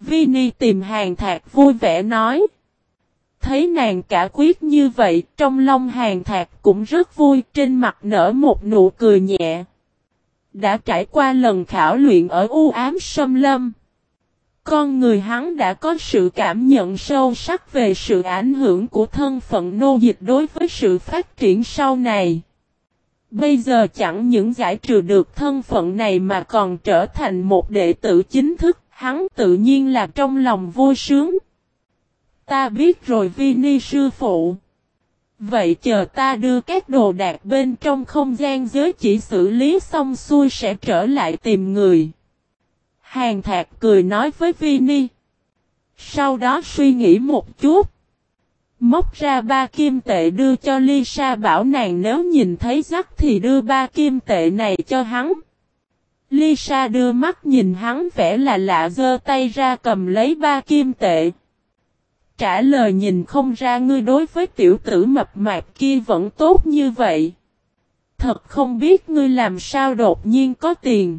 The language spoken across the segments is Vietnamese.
Vini tìm Hàn Thạc vui vẻ nói. Thấy nàng cả quyết như vậy, trong lòng Hàn Thạc cũng rất vui, trên mặt nở một nụ cười nhẹ. Đã trải qua lần khảo luyện ở u ám xâm lâm. Con người hắn đã có sự cảm nhận sâu sắc về sự ảnh hưởng của thân phận nô dịch đối với sự phát triển sau này. Bây giờ chẳng những giải trừ được thân phận này mà còn trở thành một đệ tử chính thức, hắn tự nhiên là trong lòng vui sướng. Ta biết rồi Vini sư phụ. Vậy chờ ta đưa các đồ đạc bên trong không gian giới chỉ xử lý xong xuôi sẽ trở lại tìm người. Hàn Thạc cười nói với Vini. Sau đó suy nghĩ một chút. Móc ra 3 kim tệ đưa cho Lisa bảo nàng nếu nhìn thấy Jack thì đưa 3 kim tệ này cho hắn. Lisa đưa mắt nhìn hắn vẻ là lạ giơ tay ra cầm lấy 3 kim tệ. Trả lời nhìn không ra ngươi đối với tiểu tử mập mạp kia vẫn tốt như vậy. Thật không biết ngươi làm sao đột nhiên có tiền.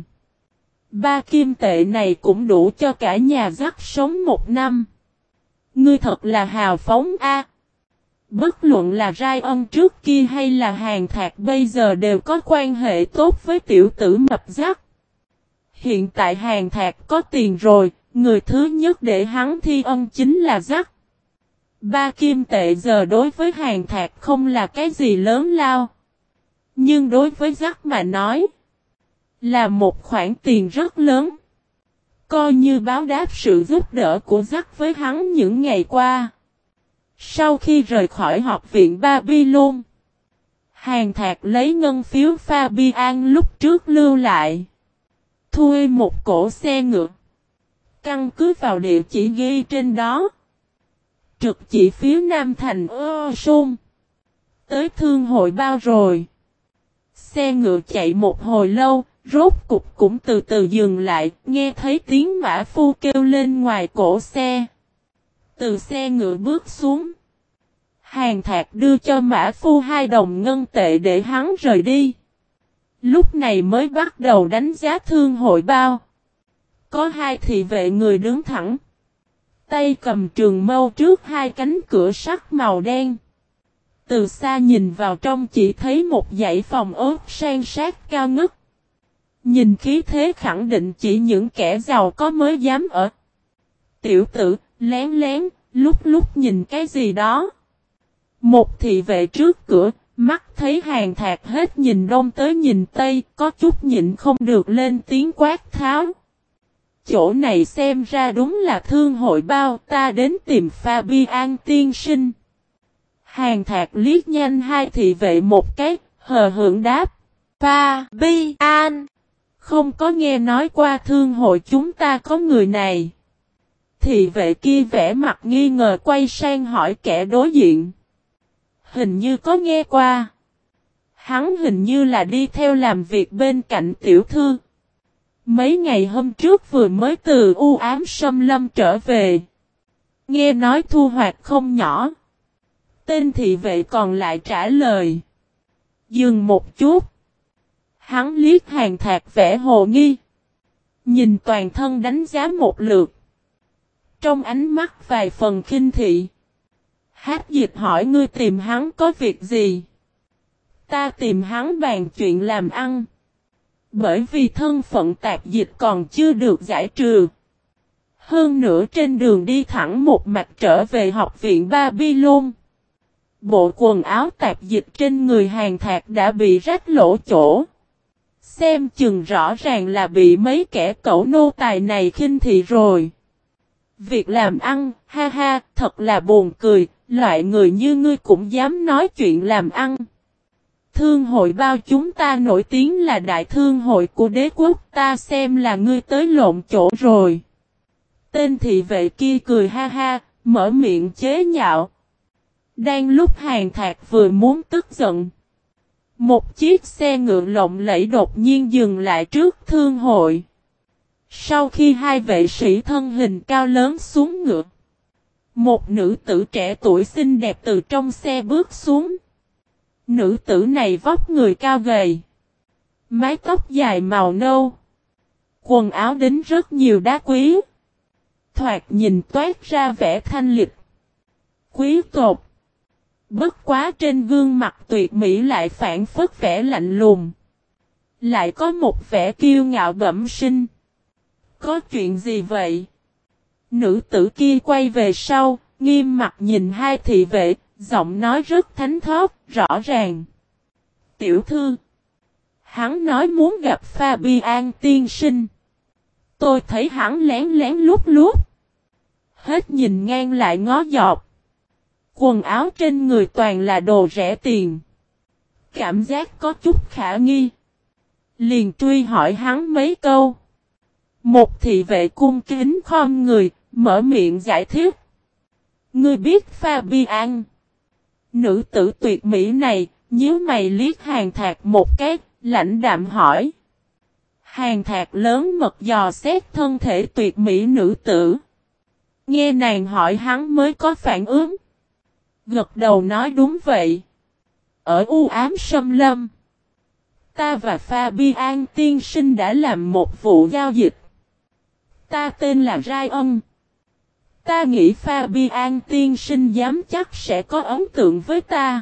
3 kim tệ này cũng đủ cho cả nhà Jack sống 1 năm. Ngươi thật là hào phóng a. Bất luận là Ryan trước kia hay là Hàn Thạc bây giờ đều có quan hệ tốt với tiểu tử mập Jack. Hiện tại Hàn Thạc có tiền rồi, người thứ nhất để hắn thi ân chính là Jack. 3 kim tệ giờ đối với Hàn Thạc không là cái gì lớn lao. Nhưng đối với Jack mà nói, là một khoản tiền rất lớn. Coi như báo đáp sự giúp đỡ của Jack với hắn những ngày qua. Sau khi rời khỏi học viện Babylon, Hàn Thạc lấy ngân phiếu Fabian lúc trước lưu lại. Thuê một cỗ xe ngựa. Căn cứ vào địa chỉ ghi trên đó. Trực chỉ phía nam thành Sôn. Tới thương hội bao rồi. Xe ngựa chạy một hồi lâu, rốt cục cũng từ từ dừng lại, nghe thấy tiếng mã phu kêu lên ngoài cổ xe. Từ xe ngựa bước xuống. Hàn Thạc đưa cho mã phu 2 đồng ngân tệ để hắn rời đi. Lúc này mới bắt đầu đánh giá thương hội bao. Có 2 thị vệ người đứng thẳng. Tay cầm trường mâu trước 2 cánh cửa sắt màu đen. Từ xa nhìn vào trong chỉ thấy một dãy phòng ốt san sát cao ngất. Nhìn khí thế khẳng định chỉ những kẻ giàu có mới dám ở. Tiểu tử, lén lén, lúc nhìn cái gì đó. Một thị vệ trước cửa, mắt thấy Hàn Thạc hết nhìn đông tới nhìn tây, có chút nhịn không được lên tiếng quát tháo. Chỗ này xem ra đúng là thương hội bao, ta đến tìm Fabian tiên sinh. Hàn Thạc liếc nhanh 2 thị vệ một cái, hờ hững đáp. Fabian, không có nghe nói qua thương hội chúng ta có người này. Thị vệ kia vẻ mặt nghi ngờ quay sang hỏi kẻ đối diện. Hình như có nghe qua. Hắn hình như là đi theo làm việc bên cạnh tiểu thư. Mấy ngày hôm trước vừa mới từ u ám xâm lâm trở về. Nghe nói thu hoạch không nhỏ. Tên thị vệ còn lại trả lời. Dừng một chút. Hắn liếc Hàn Thạc vẻ hồ nghi. Nhìn toàn thân đánh giá một lượt. Trong ánh mắt vài phần khinh thị. Hát dịch hỏi ngươi tìm hắn có việc gì? Ta tìm hắn bàn chuyện làm ăn. Bởi vì thân phận tạp dịch còn chưa được giải trừ. Hơn nữa trên đường đi thẳng một mạch trở về học viện Babylon. Bộ quần áo tạp dịch trên người Hàn Thạc đã bị rách lỗ chỗ. Xem chừng rõ ràng là bị mấy kẻ cẩu nô tài này khinh thị rồi. Việc làm ăn, ha ha, thật là buồn cười, loại người như ngươi cũng dám nói chuyện làm ăn. Thương hội bao chúng ta nổi tiếng là đại thương hội của đế quốc, ta xem là ngươi tới lộn chỗ rồi. Tên thị vệ kia cười ha ha, mở miệng chế nhạo. Đang lúc Hàn Thạc vừa muốn tức giận. Một chiếc xe ngựa lộng lẫy đột nhiên dừng lại trước thương hội. Sau khi 2 vệ sĩ thân hình cao lớn xuống ngựa. Một nữ tử trẻ tuổi xinh đẹp từ trong xe bước xuống. Nữ tử này vóc người cao gầy. Mái tóc dài màu nâu. Quần áo đính rất nhiều đá quý. thoạt nhìn toát ra vẻ thanh lịch. Quý tộc. Bất quá trên gương mặt tuyệt mỹ lại phản phất vẻ lạnh lùng. Lại có một vẻ kiêu ngạo bẩm sinh. Có chuyện gì vậy? Nữ tử kia quay về sau, nghiêm mặt nhìn hai thị vệ, giọng nói rất thánh thót, rõ ràng. Tiểu thư. Hắn nói muốn gặp Fabian tiên sinh. Tôi thấy hắn lén lén lút lút. Hết nhìn ngang lại ngó dọc. Quần áo trên người toàn là đồ rẻ tiền. Cảm giác có chút khả nghi. Liền truy hỏi hắn mấy câu. Một thị vệ cung kính khom người, mở miệng giải thích. Ngươi biết Fabian. Nữ tử tuyệt mỹ này, nhíu mày liếc Hàn Thạc một cái, lãnh đạm hỏi. Hàn Thạc lớn mật dò xét thân thể tuyệt mỹ nữ tử. Nghe nàng hỏi hắn mới có phản ứng. Gật đầu nói đúng vậy. Ở u ám xâm lâm. Ta và Fabian tiên sinh đã làm một vụ giao dịch. Ta tên là Ryan. Ta nghĩ Fabian tiên sinh dám chắc sẽ có ấn tượng với ta.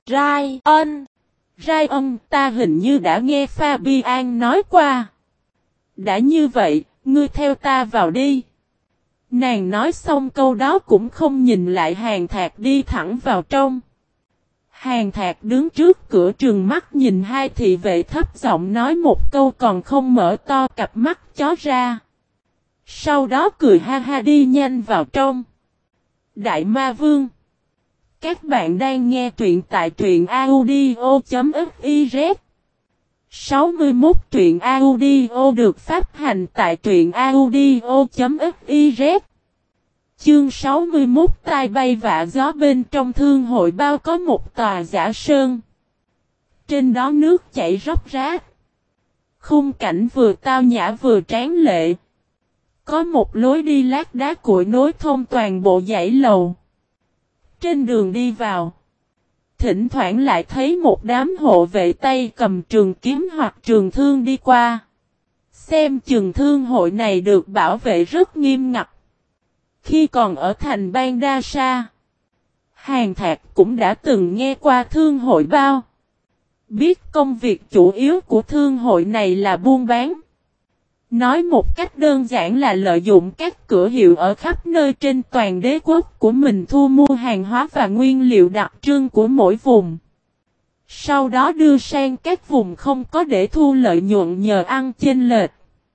Ryan, ta hình như đã nghe Fabian nói qua. Đã như vậy, ngươi theo ta vào đi. Nàng nói xong câu đó cũng không nhìn lại Hàn Thạc đi thẳng vào trong. Hàn Thạc đứng trước cửa trừng mắt nhìn hai thị vệ thấp giọng nói một câu còn không mở to cặp mắt chó ra. Sau đó cười ha ha đi nhanh vào trong. Đại Ma Vương. Các bạn đang nghe truyện tại truyện audio.fiz 61 truyện audio được phát hành tại truyện audio.fiz. Chương 61 tai bay vạ gió bên trong thương hội bao có một tòa giả sơn. Trên đó nước chảy róc rách. Khung cảnh vừa tao nhã vừa tráng lệ. Có một lối đi lát đá cuội nối thông toàn bộ dãy lầu. Trên đường đi vào, thỉnh thoảng lại thấy một đám hộ vệ tay cầm trường kiếm hoặc trường thương đi qua. Xem chừng thương hội này được bảo vệ rất nghiêm ngặt. Khi còn ở thành Bang Đa Sa, Hàn Thạc cũng đã từng nghe qua thương hội bao. Biết công việc chủ yếu của thương hội này là buôn bán. Nói một cách đơn giản là lợi dụng các cửa hiệu ở khắp nơi trên toàn đế quốc của mình thu mua hàng hóa và nguyên liệu đặc trưng của mỗi vùng. Sau đó đưa sang các vùng không có để thu lợi nhuận nhờ ăn chênh lệch.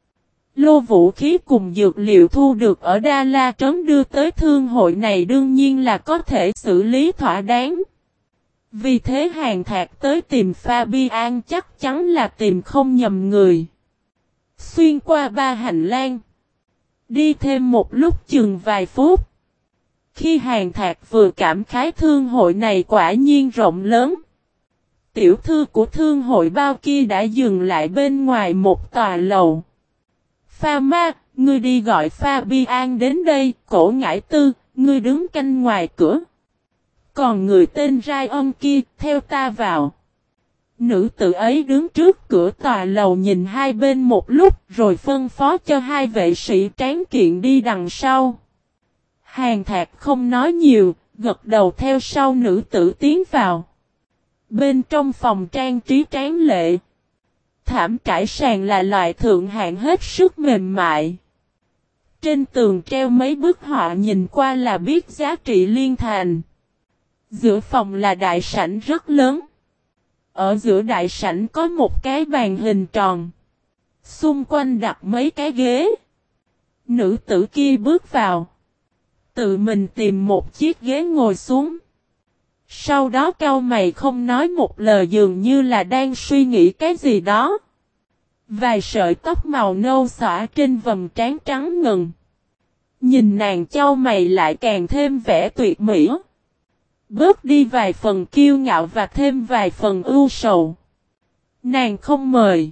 Lô vũ khí cùng dược liệu thu được ở Đa La Trấn đưa tới thương hội này đương nhiên là có thể xử lý thỏa đáng. Vì thế Hàn Thạc tới tìm Fabian chắc chắn là tìm không nhầm người. Xuyên qua ba hành lang. Đi thêm một lúc chừng vài phút. Khi Hàn Thạc vừa cảm khái thương hội này quả nhiên rộng lớn. Tiểu thư của thương hội bao kia đã dừng lại bên ngoài một tòa lầu. Pha ma, ngươi đi gọi Fabian đến đây, cổ ngải tư, ngươi đứng canh ngoài cửa. Còn người tên Ryan kia, theo ta vào. Nữ tử ấy đứng trước cửa tòa lầu nhìn hai bên một lúc rồi phân phó cho hai vệ sĩ tráng kiện đi đằng sau. Hàn Thạc không nói nhiều, gật đầu theo sau nữ tử tiến vào. Bên trong phòng trang trí tráng lệ. Thảm trải sàn là loại thượng hạng hết sức mềm mại. Trên tường treo mấy bức họa nhìn qua là biết giá trị liên thành. Giữa phòng là đại sảnh rất lớn. Ở giữa đại sảnh có một cái bàn hình tròn. Xung quanh đặt mấy cái ghế. Nữ tử kia bước vào. Tự mình tìm một chiếc ghế ngồi xuống. Sau đó cau mày không nói một lời dường như là đang suy nghĩ cái gì đó. Vài sợi tóc màu nâu xõa trên vầng trán trắng ngần. Nhìn nàng cau mày lại càng thêm vẻ tuyệt mỹ. Bớt đi vài phần kiêu ngạo và thêm vài phần ưu sầu. Nàng không mời.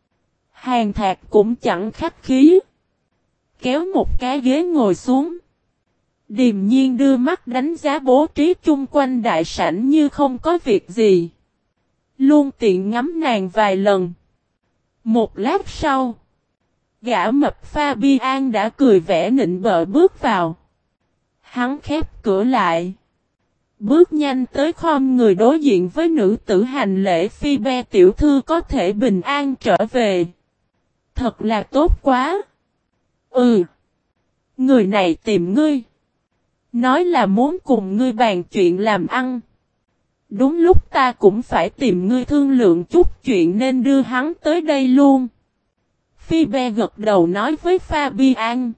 Hàn Thạc cũng chẳng khách khí. Kéo một cái ghế ngồi xuống. Điềm nhiên đưa mắt đánh giá bố trí chung quanh đại sảnh như không có việc gì. Luôn tiện ngắm nàng vài lần. Một lát sau. Gã mập Fabian đã cười vẻ nịnh bợ bước vào. Hắn khép cửa lại. Bước nhanh tới khom người đối diện với nữ tử hành lễ. Phoebe tiểu thư có thể bình an trở về. Thật là tốt quá. Ừ. Người này tìm ngươi. Nói là muốn cùng ngươi bàn chuyện làm ăn. Đúng lúc ta cũng phải tìm ngươi thương lượng chút chuyện nên đưa hắn tới đây luôn. Phoebe gật đầu nói với Fabian.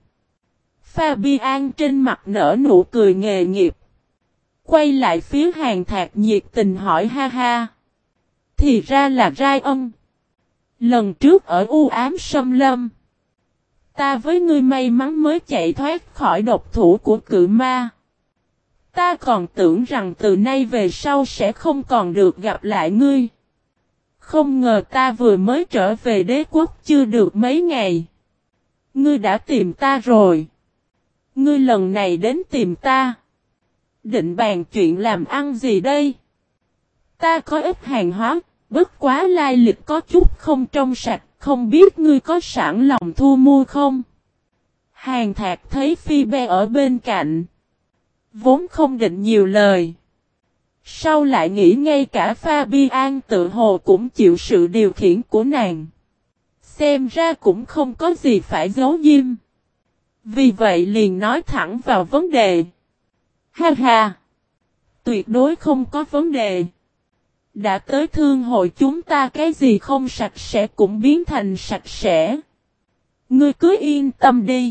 Fabian trên mặt nở nụ cười nghề nghiệp. Quay lại phía Hàn Thạc nhiệt tình hỏi ha ha. Thì ra là Ryan. Lần trước ở u ám xâm lâm. Ta với ngươi may mắn mới chạy thoát khỏi độc thủ của cự ma. Ta còn tưởng rằng từ nay về sau sẽ không còn được gặp lại ngươi. Không ngờ ta vừa mới trở về đế quốc chưa được mấy ngày. Ngươi đã tìm ta rồi. Ngươi lần này đến tìm ta. Định bàn chuyện làm ăn gì đây? Ta có ít hàng hóa, bất quá lai lịch có chút không trong sạch, không biết ngươi có sẵn lòng thu mua không? Hàn Thạc thấy Phoebe ở bên cạnh. Vốn không định nhiều lời. Sau lại nghĩ ngay cả Fabian tự hồ cũng chịu sự điều khiển của nàng. Xem ra cũng không có gì phải giấu giếm. Vì vậy liền nói thẳng vào vấn đề. Ha ha! Tuyệt đối không có vấn đề. Đã tới thương hội chúng ta cái gì không sạch sẽ cũng biến thành sạch sẽ. Ngươi cứ yên tâm đi.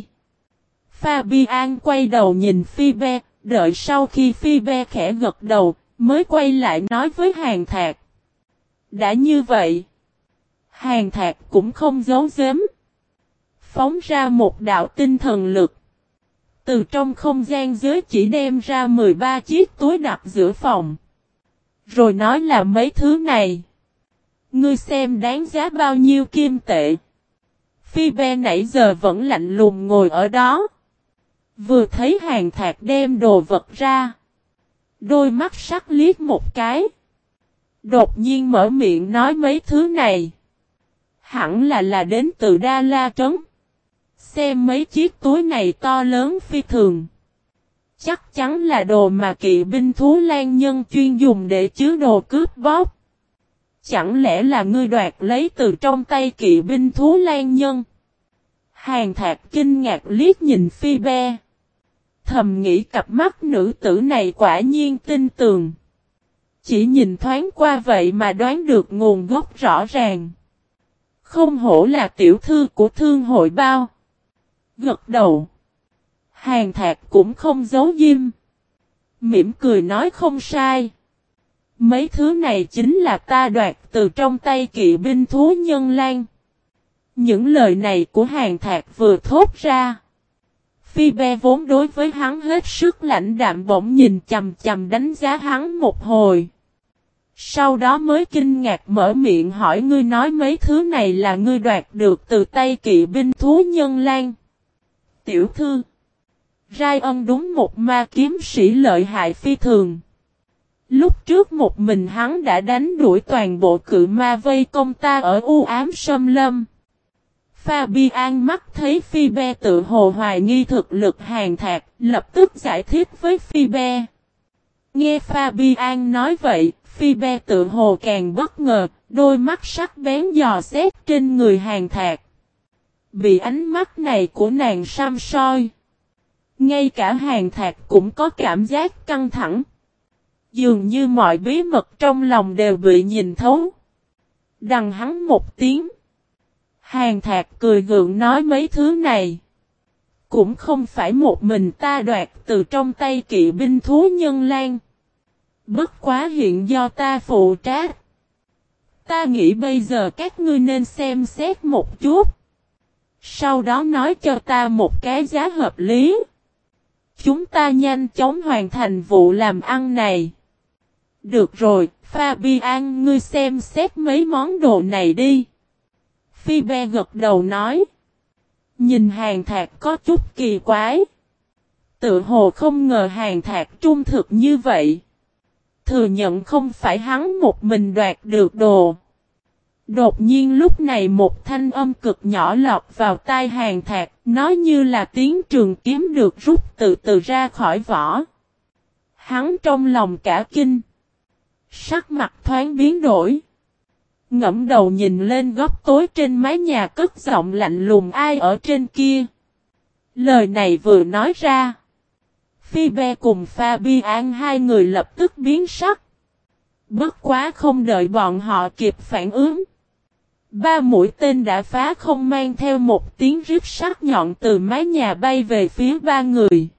Fabian quay đầu nhìn Phoebe, đợi sau khi Phoebe khẽ gật đầu, mới quay lại nói với Hàn Thạc. Đã như vậy, Hàn Thạc cũng không giấu giếm. Phóng ra một đạo tinh thần lực. Từ trong không gian giới chỉ đem ra 13 chiếc túi đặt giữa phòng. Rồi nói là mấy thứ này. Ngươi xem đáng giá bao nhiêu kim tệ. Phoebe nãy giờ vẫn lạnh lùng ngồi ở đó. Vừa thấy Hàn Thạc đem đồ vật ra. Đôi mắt sắc liếc một cái. Đột nhiên mở miệng nói mấy thứ này. Hẳn là đến từ Đa La Trấn. Xem mấy chiếc túi này to lớn phi thường. Chắc chắn là đồ mà kỵ binh thú lan nhân chuyên dùng để chứa đồ cướp bóc. Chẳng lẽ là ngươi đoạt lấy từ trong tay kỵ binh thú lan nhân? Hàn Thạc kinh ngạc liếc nhìn Phoebe. Thầm nghĩ cặp mắt nữ tử này quả nhiên tin tường. Chỉ nhìn thoáng qua vậy mà đoán được nguồn gốc rõ ràng. Không hổ là tiểu thư của thương hội bao. Gật đầu. Hàn Thạc cũng không giấu diêm. Mỉm cười nói không sai. Mấy thứ này chính là ta đoạt từ trong tay kỵ binh thú nhân lan. Những lời này của Hàn Thạc vừa thốt ra. Phoebe vốn đối với hắn hết sức lãnh đạm bỗng nhìn chằm chằm đánh giá hắn một hồi. Sau đó mới kinh ngạc mở miệng hỏi ngươi nói mấy thứ này là ngươi đoạt được từ tay kỵ binh thú nhân lan. Tiểu thư. Ryan đúng một ma kiếm sĩ lợi hại phi thường. Lúc trước một mình hắn đã đánh đuổi toàn bộ cự ma vây công ta ở u ám xâm lâm. Fabian mắt thấy Phoebe tự hồ hoài nghi thực lực Hàn Thạc, lập tức giải thích với Phoebe. Nghe Fabian nói vậy, Phoebe tự hồ càng bất ngờ, đôi mắt sắc bén dò xét trên người Hàn Thạc. Bị ánh mắt này của nàng săm soi. Ngay cả Hàn Thạc cũng có cảm giác căng thẳng. Dường như mọi bí mật trong lòng đều bị nhìn thấu. Đằng hắn một tiếng. Hàn Thạc cười gượng nói mấy thứ này. Cũng không phải một mình ta đoạt từ trong tay kỵ binh thú nhân lan. Bất quá hiện do ta phụ trách. Ta nghĩ bây giờ các ngươi nên xem xét một chút. Sau đó nói cho ta một cái giá hợp lý. Chúng ta nhanh chóng hoàn thành vụ làm ăn này. Được rồi, Fabian ngươi xem xét mấy món đồ này đi. Phoebe gật đầu nói. Nhìn Hàn Thạc có chút kỳ quái. Tự hồ không ngờ Hàn Thạc trung thực như vậy. Thừa nhận không phải hắn một mình đoạt được đồ. Đột nhiên lúc này một thanh âm cực nhỏ lọt vào tai Hàn Thạc, nó như là tiếng trường kiếm được rút từ từ ra khỏi vỏ. Hắn trong lòng cả kinh. Sắc mặt thoáng biến đổi. Ngẫm đầu nhìn lên góc tối trên mái nhà cất giọng lạnh lùng ai ở trên kia. Lời này vừa nói ra. Phoebe cùng Fabian hai người lập tức biến sắc. Bất quá không đợi bọn họ kịp phản ứng. Ba mũi tên đã phá không mang theo một tiếng rít sắc nhọn từ mái nhà bay về phía ba người.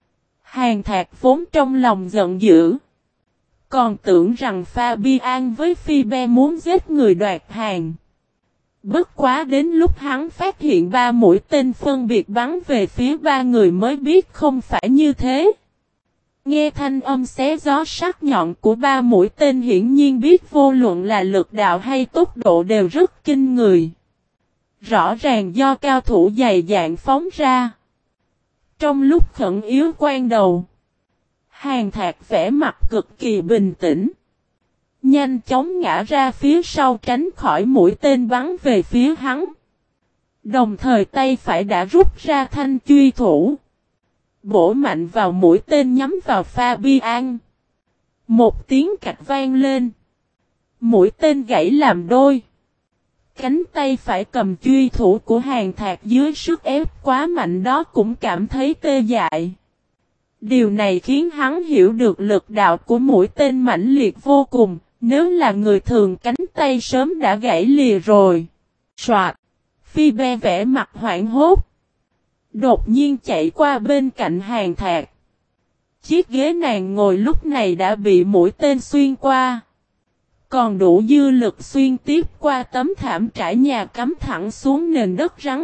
Hàn Thạc vốn trong lòng giận dữ. Còn tưởng rằng Fabian với Phoebe muốn giết người đoạt hàng. Bất quá đến lúc hắn phát hiện ba mũi tên phân biệt bắn về phía ba người mới biết không phải như thế. Nghe thanh âm xé gió sắc nhọn của ba mũi tên hiển nhiên biết vô luận là lực đạo hay tốc độ đều rất kinh người. Rõ ràng do cao thủ dày dạn phóng ra. Trong lúc khẩn yếu quan đầu, Hàn Thạc vẻ mặt cực kỳ bình tĩnh. Nhanh chóng ngã ra phía sau tránh khỏi mũi tên bắn về phía hắn. Đồng thời tay phải đã rút ra thanh truy thủ. Bổ mạnh vào mũi tên nhắm vào Fabian. Một tiếng cạch vang lên. Mũi tên gãy làm đôi. Cánh tay phải cầm truy thủ của Hàn Thạc dưới sức ép quá mạnh đó cũng cảm thấy tê dại. Điều này khiến hắn hiểu được lực đạo của mũi tên mãnh liệt vô cùng. Nếu là người thường cánh tay sớm đã gãy lìa rồi. Soạt. Phoebe vẽ mặt hoảng hốt. Đột nhiên chạy qua bên cạnh Hàn Thạc. Chiếc ghế nàng ngồi lúc này đã bị mũi tên xuyên qua. Còn đủ dư lực xuyên tiếp qua tấm thảm trải nhà cắm thẳng xuống nền đất rắn.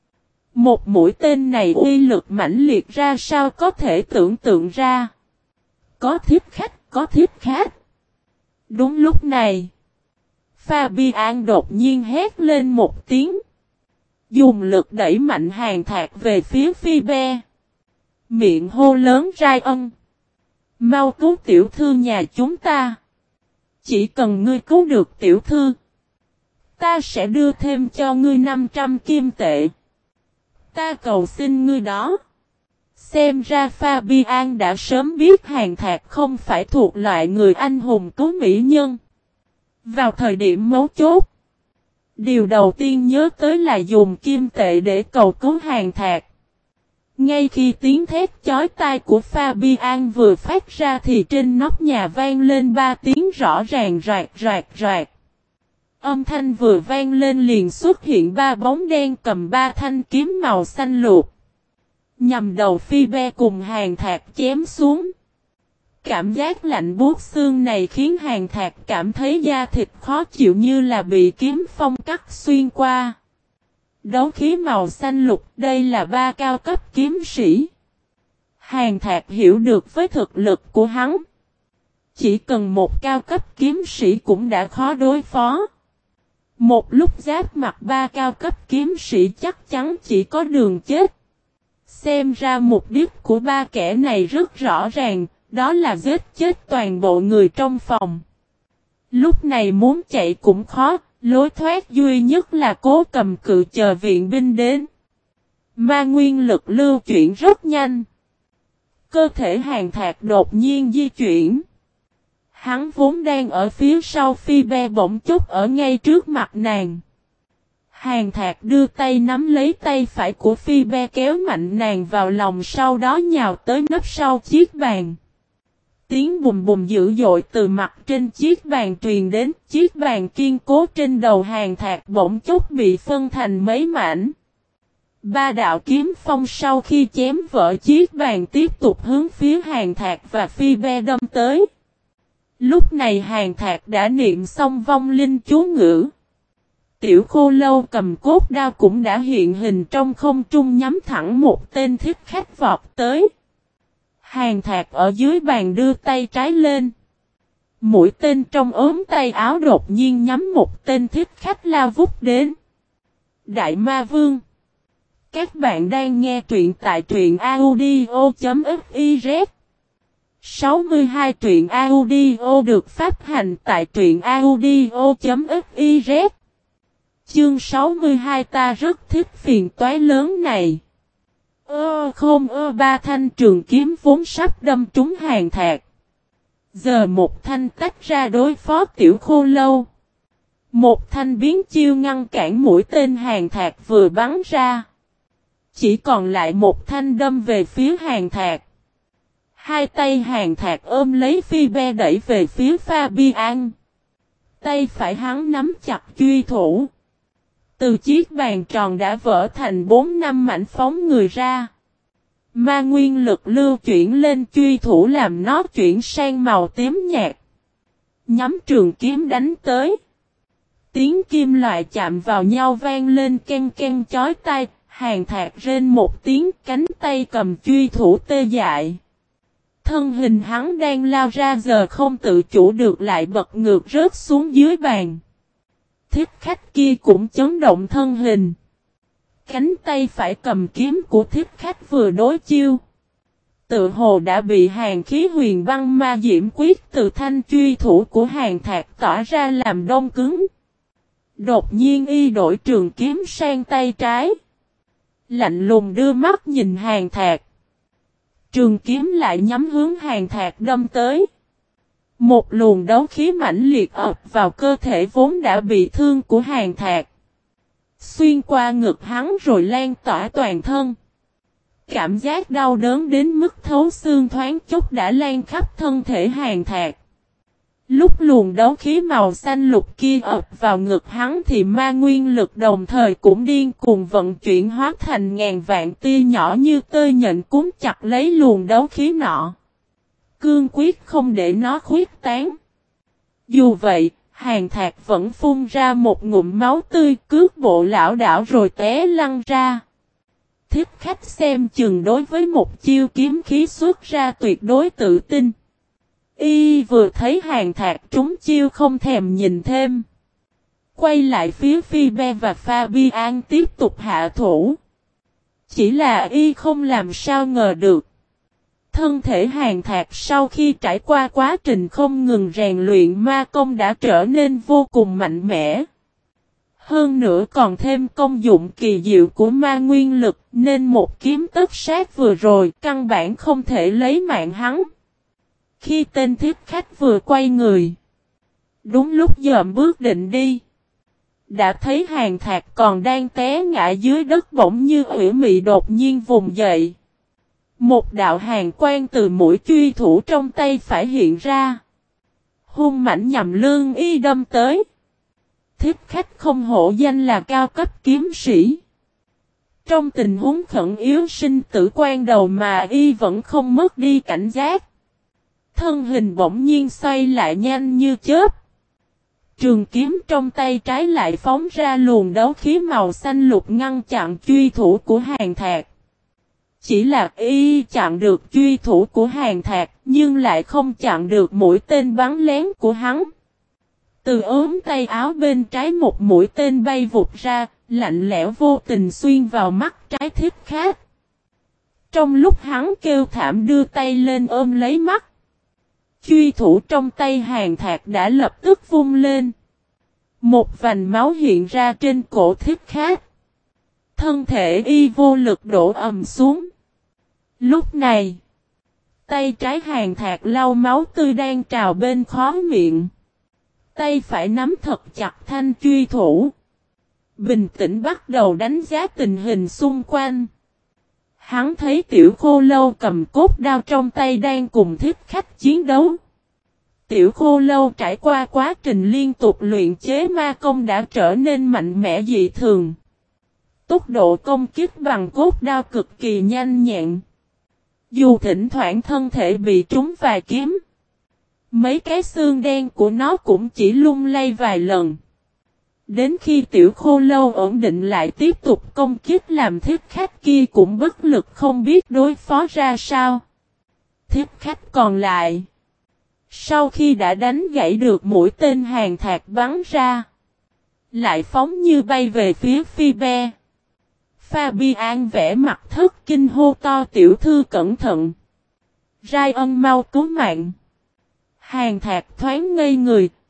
Một mũi tên này uy lực mãnh liệt ra sao có thể tưởng tượng ra. Có thiếp khách, có thiếp khách. Đúng lúc này, Fabian đột nhiên hét lên một tiếng. Dùng lực đẩy mạnh Hàn Thạc về phía Phoebe. Miệng hô lớn Ryan. Mau cứu tiểu thư nhà chúng ta. Chỉ cần ngươi cứu được tiểu thư, ta sẽ đưa thêm cho ngươi 500 kim tệ. Ta cầu xin ngươi đó. Xem ra Fabian đã sớm biết Hàn Thạc không phải thuộc loại người anh hùng cứu mỹ nhân. Vào thời điểm mấu chốt, điều đầu tiên nhớ tới là dùng kim tệ để cầu cứu Hàn Thạc. Ngay khi tiếng thét chói tai của Fabian vừa phát ra thì trên nóc nhà vang lên 3 tiếng rõ ràng rạc rạc rạc. Âm thanh vừa vang lên liền xuất hiện 3 bóng đen cầm 3 thanh kiếm màu xanh lục. Nhằm đầu Phoebe cùng Hàn Thạc chém xuống. Cảm giác lạnh buốt xương này khiến Hàn Thạc cảm thấy da thịt khó chịu như là bị kiếm phong cắt xuyên qua. Đấu khí màu xanh lục, đây là 3 cao cấp kiếm sĩ. Hàn Thạc hiểu được với thực lực của hắn. Chỉ cần một cao cấp kiếm sĩ cũng đã khó đối phó. Một lúc giáp mặt 3 cao cấp kiếm sĩ chắc chắn chỉ có đường chết. Xem ra mục đích của 3 kẻ này rất rõ ràng, đó là giết chết toàn bộ người trong phòng. Lúc này muốn chạy cũng khó, lối thoát duy nhất là cố cầm cự chờ viện binh đến. Ma nguyên lực lưu chuyển rất nhanh. Cơ thể Hàn Thạc đột nhiên di chuyển. Hắn vốn đang ở phía sau Phoebe bỗng chốc ở ngay trước mặt nàng. Hàn Thạc đưa tay nắm lấy tay phải của Phoebe kéo mạnh nàng vào lòng sau đó nhào tới nấp sau chiếc bàn. Tiếng bùm bùm dữ dội từ mặt trên chiếc bàn truyền đến, chiếc bàn kiên cố trên đầu Hàn Thạc bỗng chốc bị phân thành mấy mảnh. 3 đạo kiếm phong sau khi chém vỡ chiếc bàn tiếp tục hướng phía Hàn Thạc và Phoebe đâm tới. Lúc này Hàn Thạc đã niệm xong vong linh chú ngữ. Tiểu Khô Lâu cầm cốt đao cũng đã hiện hình trong không trung nhắm thẳng một tên thích khách vọt tới. Hàn Thạc ở dưới bàn đưa tay trái lên. Mũi tên trong ốm tay áo đột nhiên nhắm một tên thích khách lao vút đến. Đại Ma Vương. Các bạn đang nghe truyện tại truyện audio.fiz. 62 truyện audio được phát hành tại truyện audio.fiz. Chương 62 ta rất thích phiền toái lớn này. Ba thanh trường kiếm vốn sắp đâm trúng Hàn Thạc. Giờ một thanh tách ra đối phó Tiểu Khô Lâu. Một thanh biến chiêu ngăn cản mũi tên Hàn Thạc vừa bắn ra. Chỉ còn lại một thanh đâm về phía Hàn Thạc. Hai tay Hàn Thạc ôm lấy phi be đẩy về phía Fabian. Tay phải hắn nắm chặt truy thủ. Từ chiếc bàn tròn đã vỡ thành 4-5 mảnh phóng người ra. Ma nguyên lực lưu chuyển lên truy thủ làm nó chuyển sang màu tím nhạt. Nhắm trường kiếm đánh tới. Tiếng kim loại chạm vào nhau vang lên ken ken chói tai. Hàn Thạc rên một tiếng, cánh tay cầm truy thủ tê dại. Thân hình hắn đang lao ra giờ không tự chủ được lại bật ngược rớt xuống dưới bàn. Thiết khách kia cũng chấn động thân hình. Cánh tay phải cầm kiếm của thiết khách vừa đối chiêu. Tự hồ đã bị hàn khí huyền băng ma diễm quyết từ thanh truy thủ của Hàn Thạc tỏa ra làm đông cứng. Đột nhiên y đổi trường kiếm sang tay trái. Lạnh lùng đưa mắt nhìn Hàn Thạc. Trường kiếm lại nhắm hướng Hàn Thạc đâm tới. Một luồng đấu khí mãnh liệt ập vào cơ thể vốn đã bị thương của Hàn Thạc. Xuyên qua ngực hắn rồi lan tỏa toàn thân. Cảm giác đau đớn đến mức thấu xương thoáng chốc đã lan khắp thân thể Hàn Thạc. Lúc luồng đấu khí màu xanh lục kia ập vào ngực hắn thì ma nguyên lực đồng thời cũng điên cuồng vận chuyển hóa thành ngàn vạn tia nhỏ như tơ nhện cuốn chặt lấy luồng đấu khí nọ. Cương quyết không để nó khuyết tán. Dù vậy, Hàn Thạc vẫn phun ra một ngụm máu tươi, cước bộ lảo đảo rồi té lăn ra. Thiết khách xem chừng đối với một chiêu kiếm khí xuất ra tuyệt đối tự tin. Y vừa thấy Hàn Thạc trúng chiêu không thèm nhìn thêm. Quay lại phía Phi Be và Fabian tiếp tục hạ thủ. Chỉ là Y không làm sao ngờ được. Thân thể Hàn Thạc sau khi trải qua quá trình không ngừng rèn luyện ma công đã trở nên vô cùng mạnh mẽ. Hơn nữa còn thêm công dụng kỳ diệu của ma nguyên lực nên một kiếm tất sát vừa rồi căn bản không thể lấy mạng hắn. Khi tên thiết khách vừa quay người. Đúng lúc dợm bước định đi. Đã thấy Hàn Thạc còn đang té ngã dưới đất bỗng như ủy mị đột nhiên vùng dậy. Một đạo hàn quang từ mũi truy thủ trong tay phải hiện ra. Hung mãnh nhằm lưng y đâm tới. Thiết khách không hổ danh là cao cấp kiếm sĩ. Trong tình huống khẩn yếu sinh tử quan đầu mà y vẫn không mất đi cảnh giác. Thân hình bỗng nhiên xoay lại nhanh như chớp. Trường kiếm trong tay trái lại phóng ra luồng đấu khí màu xanh lục ngăn chặn truy thủ của Hàn Thạc. Chỉ là y chặn được truy thủ của Hàn Thạc nhưng lại không chặn được mũi tên bắn lén của hắn. Từ ốm tay áo bên trái một mũi tên bay vụt ra, lạnh lẽo vô tình xuyên vào mắt trái thiết khách. Trong lúc hắn kêu thảm đưa tay lên ôm lấy mắt. Truy thủ trong tay Hàn Thạc đã lập tức vung lên. Một vành máu hiện ra trên cổ thiết khách. Thân thể y vô lực đổ ầm xuống. Lúc này, tay trái Hàn Thạc lau máu tươi đang trào bên khóe miệng. Tay phải nắm thật chặt thanh truy thủ. Bình tĩnh bắt đầu đánh giá tình hình xung quanh. Hắn thấy Tiểu Khô Lâu cầm cốt đao trong tay đang cùng thiết khách chiến đấu. Tiểu Khô Lâu trải qua quá trình liên tục luyện chế ma công đã trở nên mạnh mẽ dị thường. Tốc độ công kích bằng cốt đao cực kỳ nhanh nhẹn. Dù thỉnh thoảng thân thể bị trúng vài kiếm. Mấy cái xương đen của nó cũng chỉ lung lay vài lần. Đến khi Tiểu Khô Lâu ổn định lại tiếp tục công kích làm thiết khách kia cũng bất lực không biết đối phó ra sao. Thiết khách còn lại. Sau khi đã đánh gãy được mũi tên Hàn Thạc bắn ra. Lại phóng như bay về phía Phi Be. Fabian vẽ mặt thất kinh hô to tiểu thư cẩn thận. Ryan mau cứu mạng. Hàn Thạc thoáng ngây người,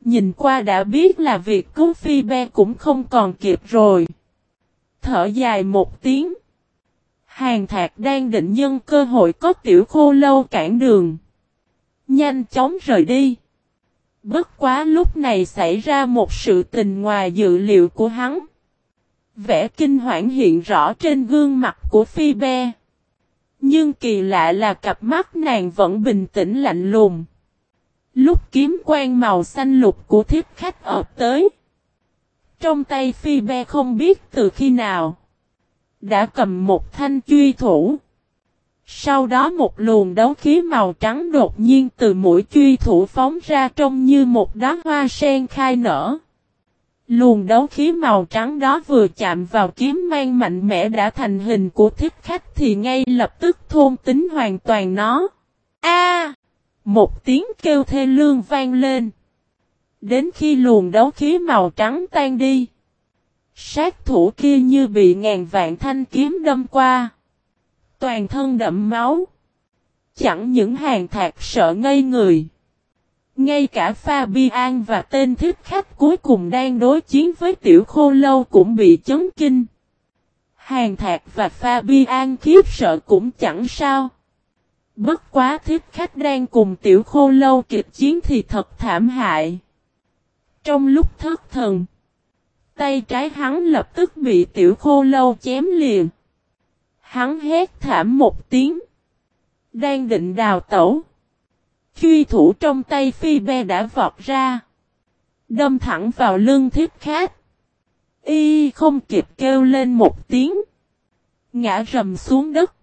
nhìn qua đã biết là việc cứu Phoebe cũng không còn kịp rồi. Thở dài một tiếng. Hàn Thạc đang định nhân cơ hội có Tiểu Khô Lâu cản đường, nhanh chóng rời đi. Bất quá lúc này xảy ra một sự tình ngoài dự liệu của hắn. Vẻ kinh hoảng hiện rõ trên gương mặt của Phoebe. Nhưng kỳ lạ là cặp mắt nàng vẫn bình tĩnh lạnh lùng. Lúc kiếm quang màu xanh lục của thiếp khách ập tới, trong tay Phoebe không biết từ khi nào đã cầm một thanh truy thủ. Sau đó một luồng đấu khí màu trắng đột nhiên từ mũi truy thủ phóng ra trông như một đóa hoa sen khai nở. Luồng đấu khí màu trắng đó vừa chạm vào kiếm mang mạnh mẽ đã thành hình của thiếp khách thì ngay lập tức thôn tính hoàn toàn nó. A! Một tiếng kêu thê lương vang lên. Đến khi luồng đấu khí màu trắng tan đi, sát thủ kia như bị ngàn vạn thanh kiếm đâm qua, toàn thân đẫm máu. Chẳng những Hàn Thạc sợ ngây người, ngay cả Fabian và tên thiếp khách cuối cùng đang đối chiến với Tiểu Khô Lâu cũng bị chấn kinh. Hàn Thạc và Fabian khiếp sợ cũng chẳng sao. Bất quá thiếp khách đang cùng Tiểu Khô Lâu kịch chiến thì thật thảm hại. Trong lúc thất thần, tay trái hắn lập tức bị Tiểu Khô Lâu chém liền. Hắn hét thảm một tiếng, đang định đào tẩu. Truy thủ trong tay Phoebe đã vọt ra, đâm thẳng vào lưng thiếp khách. Y không kịp kêu lên một tiếng, ngã rầm xuống đất.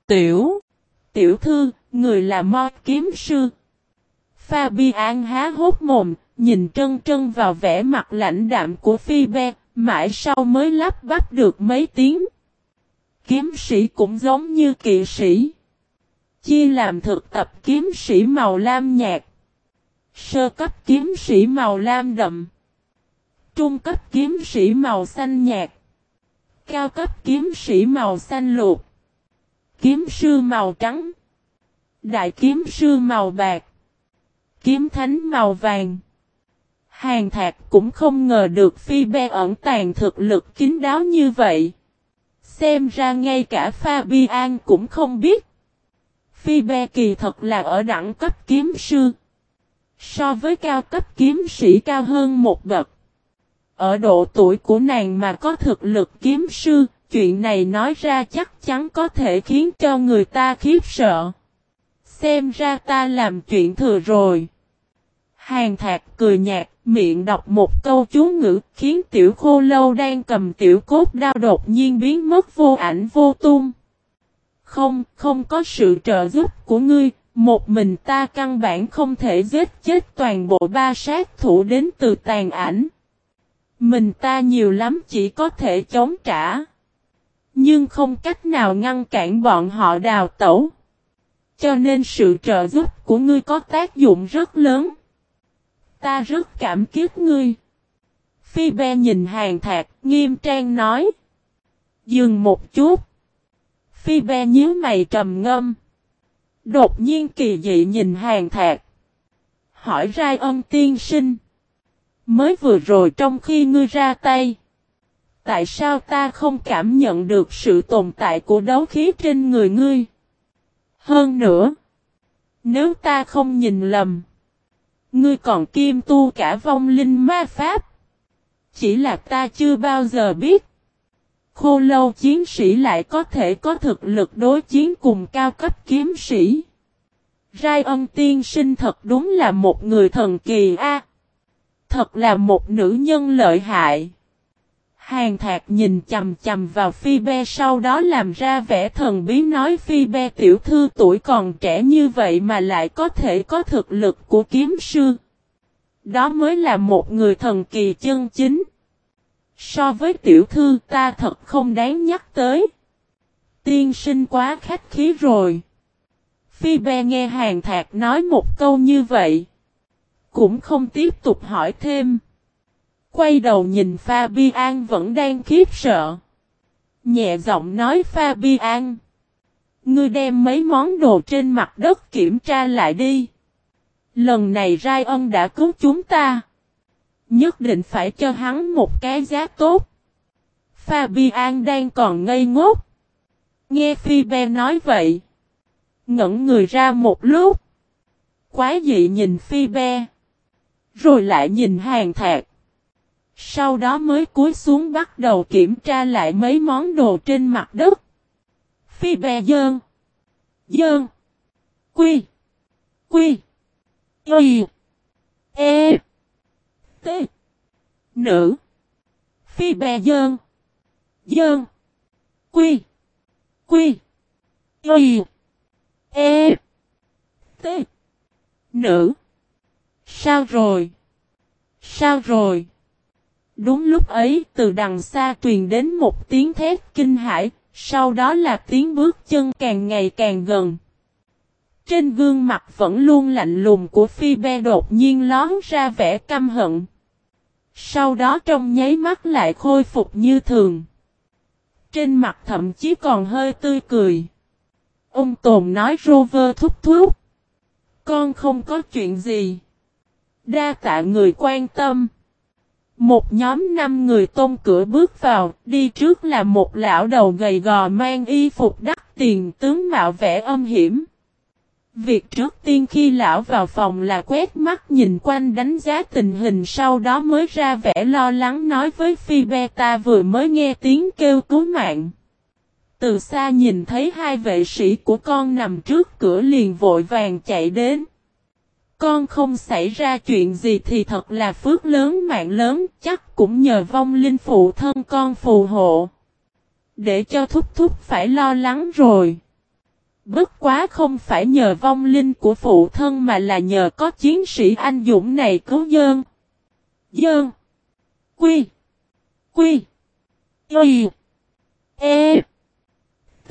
Tiểu thư, người là Mo kiếm sư. Fabian há hốt mồm, nhìn trân trân vào vẻ mặt lãnh đạm của Phoebe, mãi sau mới lắp bắp được mấy tiếng. Kiếm sĩ cũng giống như kỵ sĩ, chia làm thực tập kiếm sĩ màu lam nhạt, sơ cấp kiếm sĩ màu lam đậm, trung cấp kiếm sĩ màu xanh nhạt, cao cấp kiếm sĩ màu xanh lục, kiếm sư màu trắng, đại kiếm sư màu bạc, kiếm thánh màu vàng. Hàn Thạc cũng không ngờ được Phoebe ẩn tàng thực lực kín đáo như vậy. Xem ra ngay cả Fabian cũng không biết. Phoebe kỳ thật là ở đẳng cấp kiếm sư, so với cao cấp kiếm sĩ cao hơn một bậc. Ở độ tuổi của nàng mà có thực lực kiếm sư, chuyện này nói ra chắc chắn có thể khiến cho người ta khiếp sợ. Xem ra ta làm chuyện thừa rồi. Hàn Thạc cười nhạt, miệng đọc một câu chú ngữ, khiến Tiểu Khô Lâu đang cầm tiểu cốt đao đột nhiên biến mất vô ảnh vô tung. Không có sự trợ giúp của ngươi, một mình ta căn bản không thể giết chết toàn bộ ba sát thủ đến từ tàn ảnh. Mình ta nhiều lắm chỉ có thể chống trả, nhưng không cách nào ngăn cản bọn họ đào tẩu. Cho nên sự trợ giúp của ngươi có tác dụng rất lớn. Ta rất cảm kích ngươi. Phoebe nhìn Hàn Thạc, nghiêm trang nói. Dừng một chút. Phoebe nhíu mày trầm ngâm. Đột nhiên kỳ dị nhìn Hàn Thạc, hỏi Rai Ân tiên sinh. Mới vừa rồi trong khi ngươi ra tay, tại sao ta không cảm nhận được sự tồn tại của đấu khí trên người ngươi? Hơn nữa, nếu ta không nhìn lầm, ngươi còn kiêm tu cả vong linh ma pháp. Chỉ là ta chưa bao giờ biết Khô Lâu chiến sĩ lại có thể có thực lực đối chiến cùng cao cấp kiếm sĩ. Rai Ân tiên sinh thật đúng là một người thần kỳ a. Thật là một nữ nhân lợi hại. Hàn Thạc nhìn chầm chầm vào Phoebe, sau đó làm ra vẻ thần bí nói Phoebe tiểu thư tuổi còn trẻ như vậy mà lại có thể có thực lực của kiếm sư. Đó mới là một người thần kỳ chân chính. So với tiểu thư ta thật không đáng nhắc tới. Tiên sinh quá khách khí rồi. Phoebe nghe Hàn Thạc nói một câu như vậy, cũng không tiếp tục hỏi thêm. Quay đầu nhìn Fabian vẫn đang khiếp sợ, nhẹ giọng nói Fabian, ngươi đem mấy món đồ trên mặt đất kiểm tra lại đi. Lần này Rai Ân đã cứu chúng ta, Nhất định phải cho hắn một cái giá tốt. Fabian đang còn ngây ngốc. Nghe Phoebe nói vậy. Ngẩn người ra một lúc. Quái dị nhìn Phoebe. Rồi lại nhìn Hàn Thạc. Sau đó mới cúi xuống bắt đầu kiểm tra lại mấy món đồ trên mặt đất. Phoebe dơn. Dơn. Quy. Quy. Y. E. T. Nữ. Phoebe dơn. Dơn. Quy. Quy. Y. E. T. Nữ. Sao rồi? Sao rồi? Đúng lúc ấy, từ đằng xa truyền đến một tiếng thét kinh hãi, sau đó là tiếng bước chân càng ngày càng gần. Trên gương mặt vẫn luôn lạnh lùng của Phoebe đột nhiên lón ra vẻ căm hận. Sau đó trong nháy mắt lại khôi phục như thường. Trên mặt thậm chí còn hơi tươi cười. Ông Tồn nói Rover thúc thúc. Con không có chuyện gì. Đa tạ người quan tâm. Một nhóm 5 người tôn cửa bước vào, đi trước là một lão đầu gầy gò mang y phục đắt tiền tướng mạo vẻ âm hiểm. Việc trước tiên khi lão vào phòng là quét mắt nhìn quanh đánh giá tình hình, sau đó mới ra vẻ lo lắng nói với Phoebe ta vừa mới nghe tiếng kêu cứu mạng. Từ xa nhìn thấy hai vệ sĩ của con nằm trước cửa liền vội vàng chạy đến. Con không xảy ra chuyện gì thì thật là phước lớn mạng lớn, chắc cũng nhờ vong linh phụ thân con phù hộ. Để cho thúc thúc phải lo lắng rồi. Bất quá không phải nhờ vong linh của phụ thân mà là nhờ có chiến sĩ anh dũng này cứu dơn. Dơn. Quy. Quy. Y. E. T.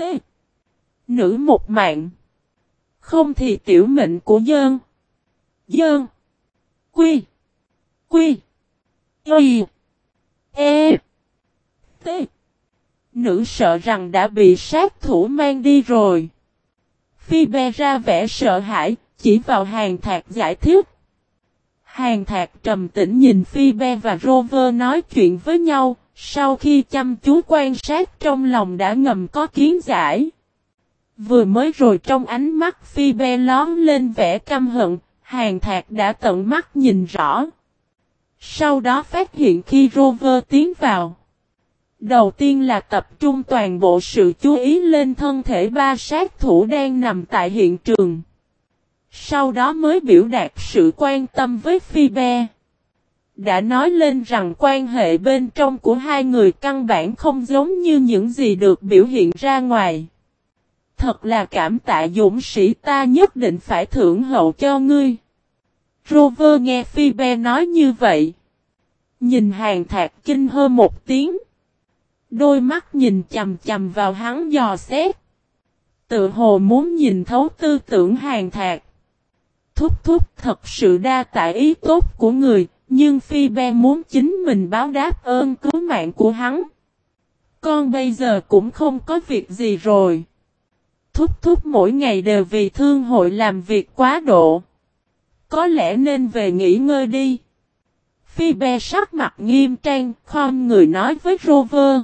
Nữ một mạng. Không thì tiểu mệnh của dơn. Dơn. Quy. Quy. Y. E. T. Nữ sợ rằng đã bị sát thủ mang đi rồi. Phoebe ra vẻ sợ hãi, chỉ vào Hàn Thạc giải thích. Hàn Thạc trầm tĩnh nhìn Phoebe và Rover nói chuyện với nhau, sau khi chăm chú quan sát trong lòng đã ngầm có kiến giải. Vừa mới rồi trong ánh mắt Phoebe lóm lên vẻ căm hận, Hàn Thạc đã tận mắt nhìn rõ. Sau đó phát hiện khi Rover tiến vào. Đầu tiên là tập trung toàn bộ sự chú ý lên thân thể ba sát thủ đang nằm tại hiện trường. Sau đó mới biểu đạt sự quan tâm với Phoebe. Đã nói lên rằng quan hệ bên trong của hai người căn bản không giống như những gì được biểu hiện ra ngoài. Thật là cảm tạ dũng sĩ, ta nhất định phải thưởng hậu cho ngươi. Rover nghe Phoebe nói như vậy. Nhìn Hàn Thạc kinh hơ một tiếng. Đôi mắt nhìn chầm chầm vào hắn dò xét. Tự hồ muốn nhìn thấu tư tưởng Hàn Thạc. Thúc thúc thật sự đa tạ ý tốt của người, nhưng Phoebe muốn chính mình báo đáp ơn cứu mạng của hắn. Con bây giờ cũng không có việc gì rồi. Thúc thúc mỗi ngày đều vì thương hội làm việc quá độ. Có lẽ nên về nghỉ ngơi đi. Phoebe sắc mặt nghiêm trang, khom người nói với Rover.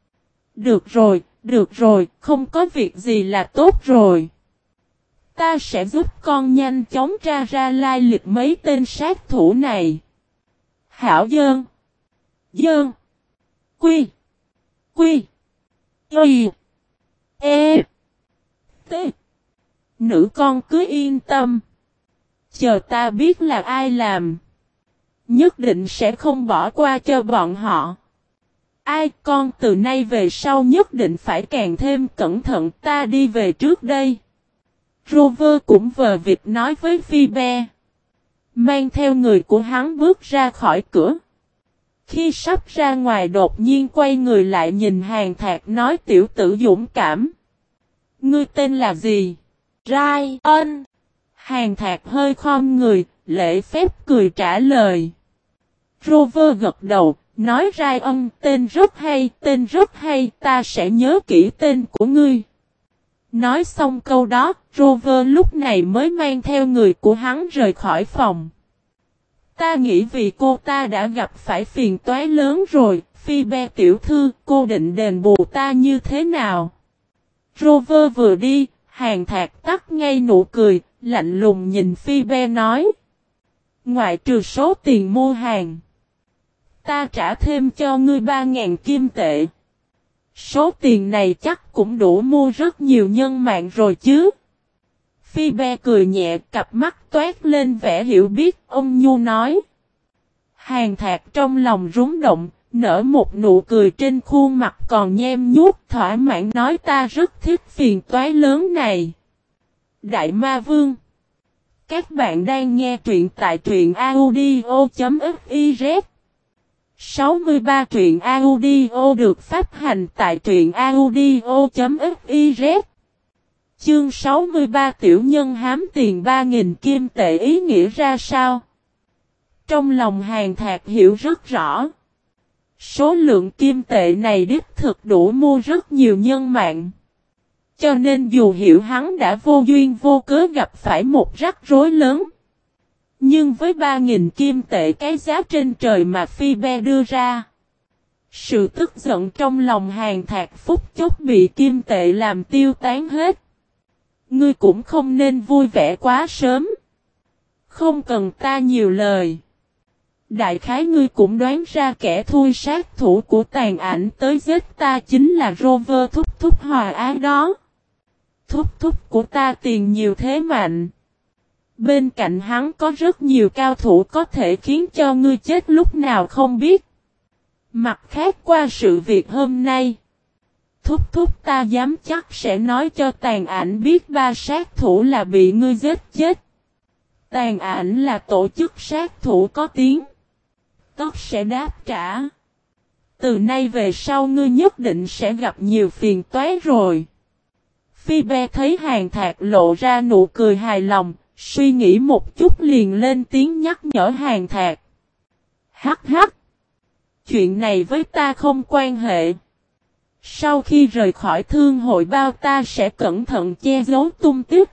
Được rồi, không có việc gì là tốt rồi. Ta sẽ giúp con nhanh chóng tra ra lai lịch mấy tên sát thủ này. Hảo dơn. Dơn. Quy. Quy. Y. E. T. Nữ con cứ yên tâm. Chờ ta biết là ai làm. Nhất định sẽ không bỏ qua cho bọn họ. Ai con từ nay về sau nhất định phải càng thêm cẩn thận, ta đi về trước đây. Rover cũng vờ vịt nói với Phoebe. Mang theo người của hắn bước ra khỏi cửa. Khi sắp ra ngoài đột nhiên quay người lại nhìn Hàn Thạc nói tiểu tử dũng cảm. Ngươi tên là gì? Ryan. Hàn Thạc hơi khom người, lễ phép cười trả lời. Rover gật đầu, nói Ryan tên rất hay, ta sẽ nhớ kỹ tên của ngươi. Nói xong câu đó, Rover lúc này mới mang theo người của hắn rời khỏi phòng. Ta nghĩ vì cô ta đã gặp phải phiền toái lớn rồi, Phoebe tiểu thư, cô định đền bù ta như thế nào? Rover vừa đi, Hàn Thạc tắt ngay nụ cười, lạnh lùng nhìn Phoebe nói. Ngoại trừ số tiền mua hàng, ta trả thêm cho ngươi 3.000 kim tệ. Số tiền này chắc cũng đủ mua rất nhiều nhân mạng rồi chứ. Phoebe cười nhẹ, cặp mắt toát lên vẻ hiểu biết, ông Nhu nói. Hàn Thạc trong lòng rúng động, nở một nụ cười trên khuôn mặt còn nhem nhuốc, thỏa mãn nói ta rất thích phiền toái lớn này. Đại Ma Vương. Các bạn đang nghe truyện tại truyện audio.fiz. 63 truyện audio được phát hành tại truyện audio.fiz. Chương 63 tiểu nhân hám tiền 3.000 kim tệ ý nghĩa ra sao? Trong lòng Hàn Thạc hiểu rất rõ. Số lượng kim tệ này đích thực đủ mua rất nhiều nhân mạng. Cho nên dù hiểu hắn đã vô duyên vô cớ gặp phải một rắc rối lớn. Nhưng với 3.000 kim tệ cái giá trên trời mà Phoebe đưa ra. Sự tức giận trong lòng Hàn Thạc phút chốc bị kim tệ làm tiêu tán hết. Ngươi cũng không nên vui vẻ quá sớm. Không cần ta nhiều lời. Đại khái ngươi cũng đoán ra kẻ thui sát thủ của tàn ảnh tới giết ta chính là Rover thúc thúc hòa ái đó. Thúc thúc của ta tiền nhiều thế mạnh. Bên cạnh hắn có rất nhiều cao thủ có thể khiến cho ngươi chết lúc nào không biết. Mặt khác qua sự việc hôm nay. Thúc thúc ta dám chắc sẽ nói cho tàn ảnh biết 3 sát thủ là bị ngươi giết chết. Tàn ảnh là tổ chức sát thủ có tiếng. Tất sẽ đáp trả. Từ nay về sau ngươi nhất định sẽ gặp nhiều phiền toái rồi. Phoebe thấy Hàn Thạc lộ ra nụ cười hài lòng, suy nghĩ một chút liền lên tiếng nhắc nhở Hàn Thạc. Hắc hắc. Chuyện này với ta không quan hệ. Sau khi rời khỏi thương hội bao ta sẽ cẩn thận che giấu tung tích.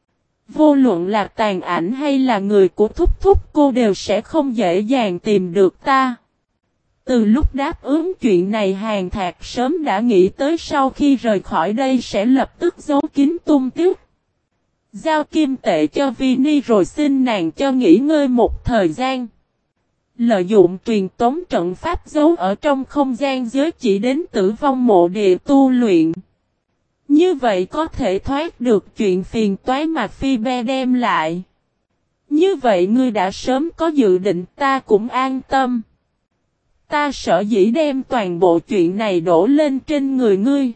Vô luận là tàn ảnh hay là người của thúc thúc cô đều sẽ không dễ dàng tìm được ta. Từ lúc đáp ứng chuyện này Hàn Thạc sớm đã nghĩ tới sau khi rời khỏi đây sẽ lập tức giấu kín tung tích. Giao kim tệ cho Vinny rồi xin nàng cho nghỉ ngơi một thời gian. Lợi dụng truyền tống trận pháp giấu ở trong không gian giới chỉ đến tử vong mộ địa tu luyện. Như vậy có thể thoát được chuyện phiền toái mà Phoebe đem lại. Như vậy ngươi đã sớm có dự định ta cũng an tâm. Ta sợ dĩ đem toàn bộ chuyện này đổ lên trên người ngươi.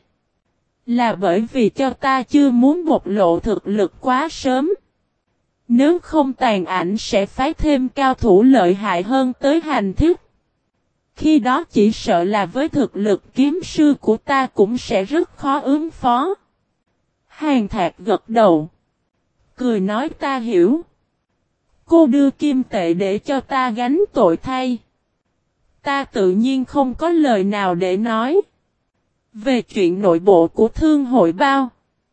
Là bởi vì cho ta chưa muốn bộc lộ thực lực quá sớm. Nếu không tàn ảnh sẽ phái thêm cao thủ lợi hại hơn tới hành thích. Khi đó chỉ sợ là với thực lực kiếm sư của ta cũng sẽ rất khó ứng phó. Hàn Thạc gật đầu. Cười nói ta hiểu. Cô đưa kim tệ để cho ta gánh tội thay. Ta tự nhiên không có lời nào để nói. Về chuyện nội bộ của thương hội bao.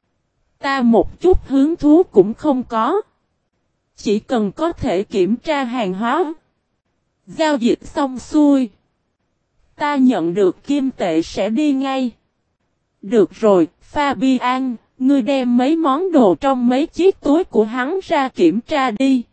Ta một chút hứng thú cũng không có. Chỉ cần có thể kiểm tra hàng hóa. Giao dịch xong xuôi. Ta nhận được kim tệ sẽ đi ngay. Được rồi, Fabian, ngươi đem mấy món đồ trong mấy chiếc túi của hắn ra kiểm tra đi.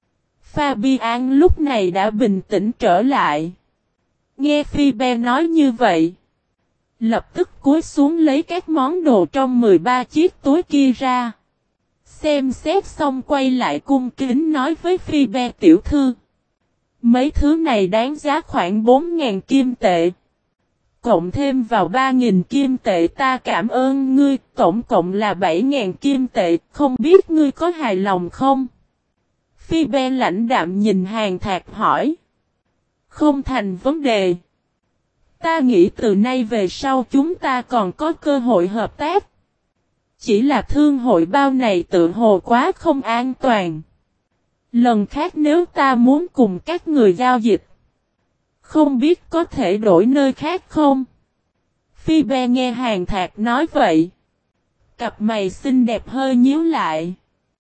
Fabian lúc này đã bình tĩnh trở lại. Nghe Phoebe nói như vậy. Lập tức cúi xuống lấy các món đồ trong 13 chiếc túi kia ra. Xem xét xong quay lại cung kính nói với Phoebe tiểu thư. Mấy thứ này đáng giá khoảng 4.000 kim tệ. Cộng thêm vào 3.000 kim tệ ta cảm ơn ngươi, tổng cộng là 7.000 kim tệ, không biết ngươi có hài lòng không? Phoebe lãnh đạm nhìn Hàn Thạc hỏi. Không thành vấn đề. Ta nghĩ từ nay về sau chúng ta còn có cơ hội hợp tác. Chỉ là thương hội bao này tự hồ quá không an toàn. Lần khác nếu ta muốn cùng các người giao dịch. Không biết có thể đổi nơi khác không? Phoebe nghe Hàn Thạc nói vậy. Cặp mày xinh đẹp hơi nhíu lại.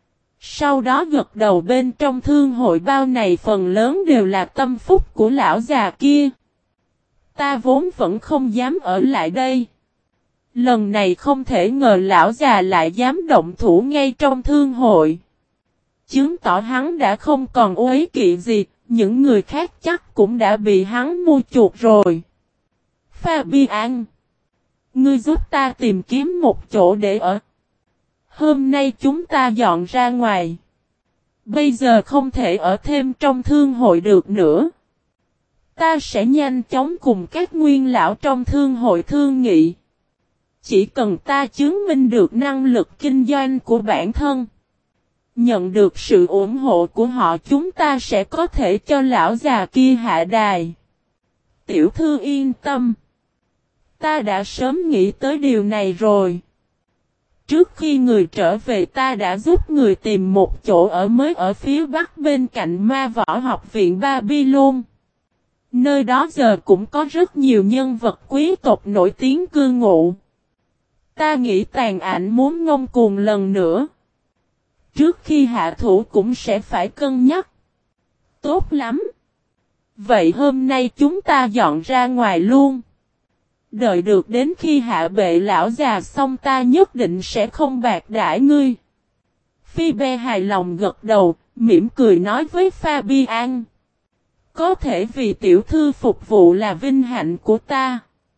Sau đó gật đầu bên trong thương hội bao này phần lớn đều là tâm phúc của lão già kia. Ta vốn vẫn không dám ở lại đây. Lần này không thể ngờ lão già lại dám động thủ ngay trong thương hội. Chứng tỏ hắn đã không còn uế kỵ gì, những người khác chắc cũng đã bị hắn mua chuộc rồi. Fabian, ngươi giúp ta tìm kiếm một chỗ để ở. Hôm nay chúng ta dọn ra ngoài. Bây giờ không thể ở thêm trong thương hội được nữa. Ta sẽ nhanh chóng cùng các nguyên lão trong thương hội thương nghị. Chỉ cần ta chứng minh được năng lực kinh doanh của bản thân, nhận được sự ủng hộ của họ, chúng ta sẽ có thể cho lão già kia hạ đài. Tiểu thư yên tâm. Ta đã sớm nghĩ tới điều này rồi. Trước khi người trở về ta đã giúp người tìm một chỗ ở mới ở phía bắc bên cạnh ma võ học viện Babylon. Nơi đó giờ cũng có rất nhiều nhân vật quý tộc nổi tiếng cư ngụ. Ta nghĩ Tàn Ảnh muốn ngông cuồng lần nữa. Trước khi hạ thủ cũng sẽ phải cân nhắc. Tốt lắm. Vậy hôm nay chúng ta dọn ra ngoài luôn. Đợi được đến khi hạ bệ lão già xong ta nhất định sẽ không bạc đãi ngươi. Phoebe hài lòng gật đầu, mỉm cười nói với Fabian. Có thể vì tiểu thư phục vụ là vinh hạnh của ta.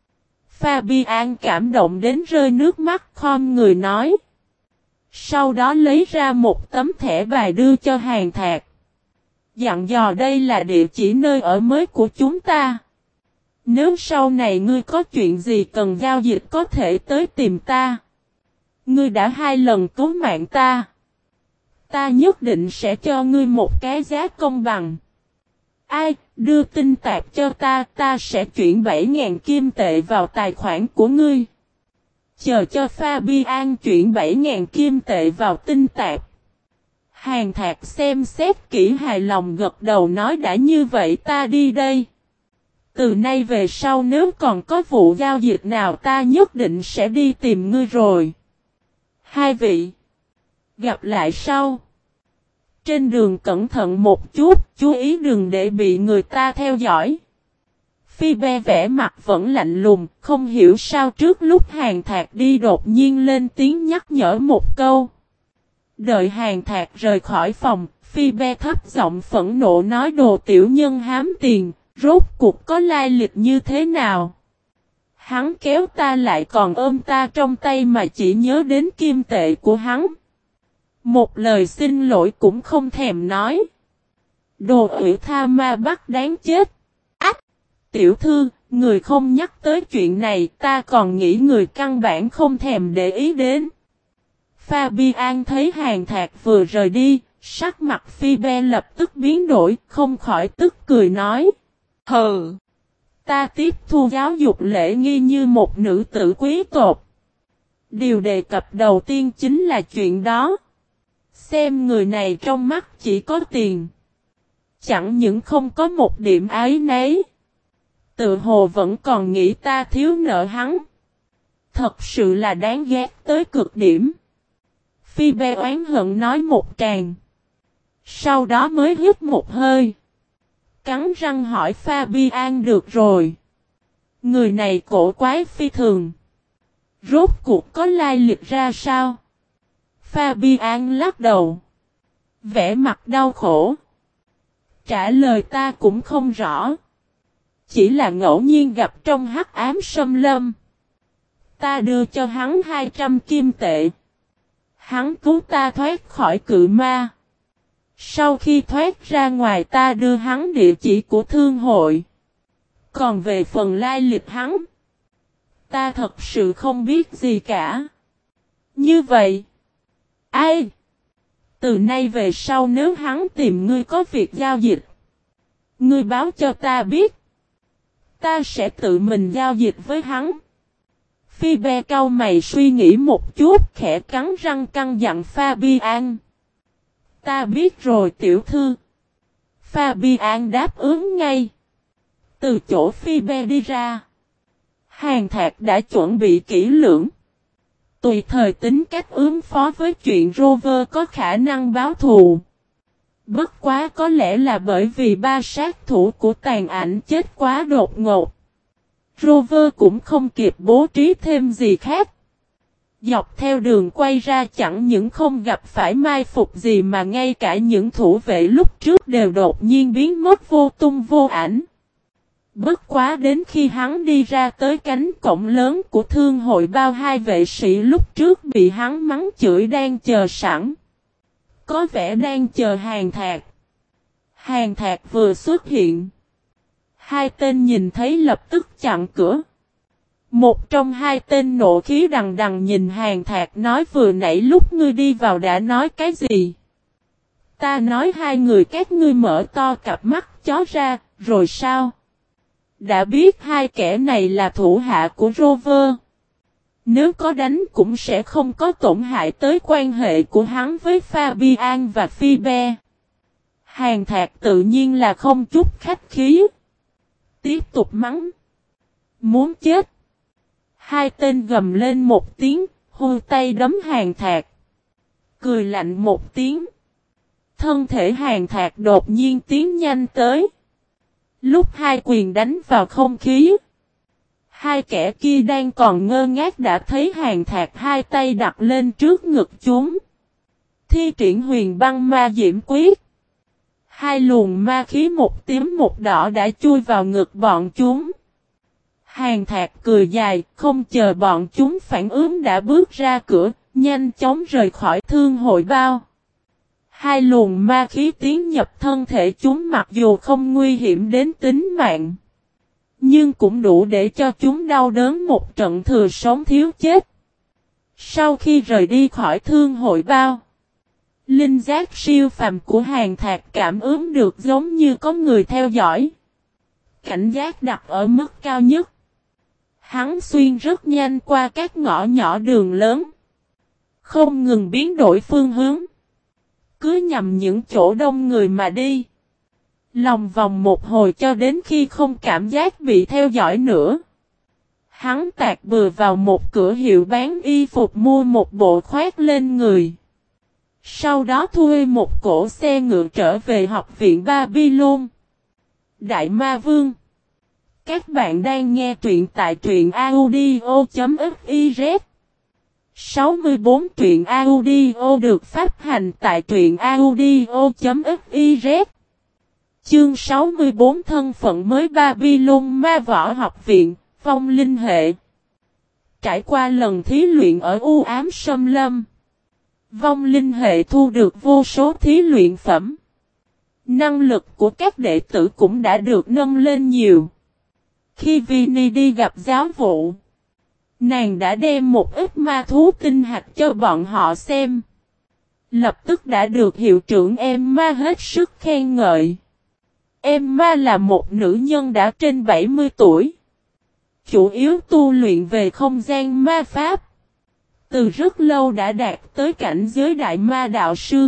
Fabian cảm động đến rơi nước mắt, khom người nói. Sau đó lấy ra một tấm thẻ bài đưa cho Hàn Thạc. Dặn dò đây là địa chỉ nơi ở mới của chúng ta. Nếu sau này ngươi có chuyện gì cần giao dịch có thể tới tìm ta. Ngươi đã 2 lần cứu mạng ta. Ta nhất định sẽ cho ngươi một cái giá công bằng. Ai, đưa tin tạp cho ta sẽ chuyển 7.000 kim tệ vào tài khoản của ngươi. Chờ cho Fabian chuyển 7.000 kim tệ vào tin tạp. Hàn Thạc xem xét kỹ hài lòng gật đầu nói đã như vậy ta đi đây. Từ nay về sau nếu còn có vụ giao dịch nào ta nhất định sẽ đi tìm ngươi rồi. Hai vị. Gặp lại sau. Trên đường cẩn thận một chút, chú ý đừng để bị người ta theo dõi. Phoebe vẻ mặt vẫn lạnh lùng, không hiểu sao trước lúc Hàn Thạc đi đột nhiên lên tiếng nhắc nhở một câu. Đợi Hàn Thạc rời khỏi phòng, Phoebe thấp giọng phẫn nộ nói đồ tiểu nhân hám tiền, rốt cuộc có lai lịch như thế nào? Hắn kéo ta lại còn ôm ta trong tay mà chỉ nhớ đến kim tệ của hắn. Một lời xin lỗi cũng không thèm nói. Đồ ủy tha ma bắt đáng chết. Ách! Tiểu thư, người không nhắc tới chuyện này ta còn nghĩ người căn bản không thèm để ý đến. Fabian thấy Hàn Thạc vừa rời đi, sắc mặt Phoebe lập tức biến đổi, không khỏi tức cười nói. Hừ! Ta tiếp thu giáo dục lễ nghi như một nữ tử quý tộc. Điều đề cập đầu tiên chính là chuyện đó. Xem người này trong mắt chỉ có tiền. Chẳng những không có một điểm ái nấy. Tự hồ vẫn còn nghĩ ta thiếu nợ hắn. Thật sự là đáng ghét tới cực điểm. Phoebe oán hận nói một tràng. Sau đó mới hít một hơi. Cắn răng hỏi Fabian được rồi. Người này cổ quái phi thường. Rốt cuộc có lai lịch ra sao? Fabian lắc đầu. Vẻ mặt đau khổ. Trả lời ta cũng không rõ. Chỉ là ngẫu nhiên gặp trong hắc ám xâm lâm. Ta đưa cho hắn 200 kim tệ. Hắn cứu ta thoát khỏi cự ma. Sau khi thoát ra ngoài ta đưa hắn địa chỉ của thương hội. Còn về phần lai lịch hắn, ta thật sự không biết gì cả. Như vậy, ai? Từ nay về sau nếu hắn tìm ngươi có việc giao dịch, ngươi báo cho ta biết. Ta sẽ tự mình giao dịch với hắn. Phoebe cau mày suy nghĩ một chút, khẽ cắn răng căn dặn Fabian. Ta biết rồi tiểu thư. Fabian đáp ứng ngay. Từ chỗ Phoebe đi ra, Hàn Thạc đã chuẩn bị kỹ lưỡng. Tùy thời tính cách ứng phó với chuyện Rover có khả năng báo thù. Bất quá có lẽ là bởi vì ba sát thủ của tàn ảnh chết quá đột ngột. Rover cũng không kịp bố trí thêm gì khác. Dọc theo đường quay ra chẳng những không gặp phải mai phục gì mà ngay cả những thủ vệ lúc trước đều đột nhiên biến mất vô tung vô ảnh. Bất quá đến khi hắn đi ra tới cánh cổng lớn của thương hội bao, hai vệ sĩ lúc trước bị hắn mắng chửi đang chờ sẵn. Có vẻ đang chờ Hàn Thạc. Hàn Thạc vừa xuất hiện. Hai tên nhìn thấy lập tức chặn cửa. Một trong hai tên nộ khí đằng đằng nhìn Hàn Thạc nói vừa nãy lúc ngươi đi vào đã nói cái gì? Ta nói hai người các ngươi mở to cặp mắt chó ra, rồi sao? Đã biết hai kẻ này là thủ hạ của Rover. Nếu có đánh cũng sẽ không có tổn hại tới quan hệ của hắn với Fabian và Phoebe. Hàn Thạc tự nhiên là không chút khách khí. Tiếp tục mắng. Muốn chết. Hai tên gầm lên một tiếng, hô tay đấm Hàn Thạc. Cười lạnh một tiếng. Thân thể Hàn Thạc đột nhiên tiến nhanh tới. Lúc hai quyền đánh vào không khí. Hai kẻ kia đang còn ngơ ngác đã thấy Hàn Thạc hai tay đặt lên trước ngực chúng. Thi triển huyền băng ma diễm quyết. Hai luồng ma khí một tím một đỏ đã chui vào ngực bọn chúng. Hàn Thạc cười dài, không chờ bọn chúng phản ứng đã bước ra cửa, nhanh chóng rời khỏi thương hội bao. Hai luồng ma khí tiến nhập thân thể chúng mặc dù không nguy hiểm đến tính mạng. Nhưng cũng đủ để cho chúng đau đớn một trận thừa sống thiếu chết. Sau khi rời đi khỏi thương hội bao, linh giác siêu phàm của Hàn Thạc cảm ứng được giống như có người theo dõi. Cảnh giác đặt ở mức cao nhất. Hắn xuyên rất nhanh qua các ngõ nhỏ đường lớn. Không ngừng biến đổi phương hướng. Cứ nhằm những chỗ đông người mà đi. Lòng vòng một hồi cho đến khi không cảm giác bị theo dõi nữa. Hắn tạt bừa vào một cửa hiệu bán y phục mua một bộ khoác lên người. Sau đó thuê một cỗ xe ngựa trở về học viện Babylon. Đại Ma Vương. Các bạn đang nghe truyện tại truyện audio.fiz 64 truyện audio được phát hành tại truyện audio.fiz. Chương 64 thân phận mới Babylon Ma Võ Học Viện, Vong Linh Hệ. Trải qua lần thí luyện ở U Ám Sâm Lâm, Vong Linh Hệ thu được vô số thí luyện phẩm. Năng lực của các đệ tử cũng đã được nâng lên nhiều. Khi Vinny đi gặp giáo vụ, nàng đã đem một ít ma thú tinh hạch cho bọn họ xem. Lập tức đã được hiệu trưởng Emma hết sức khen ngợi. Emma là một nữ nhân đã trên 70 tuổi. Chủ yếu tu luyện về không gian ma pháp. Từ rất lâu đã đạt tới cảnh giới đại ma đạo sư.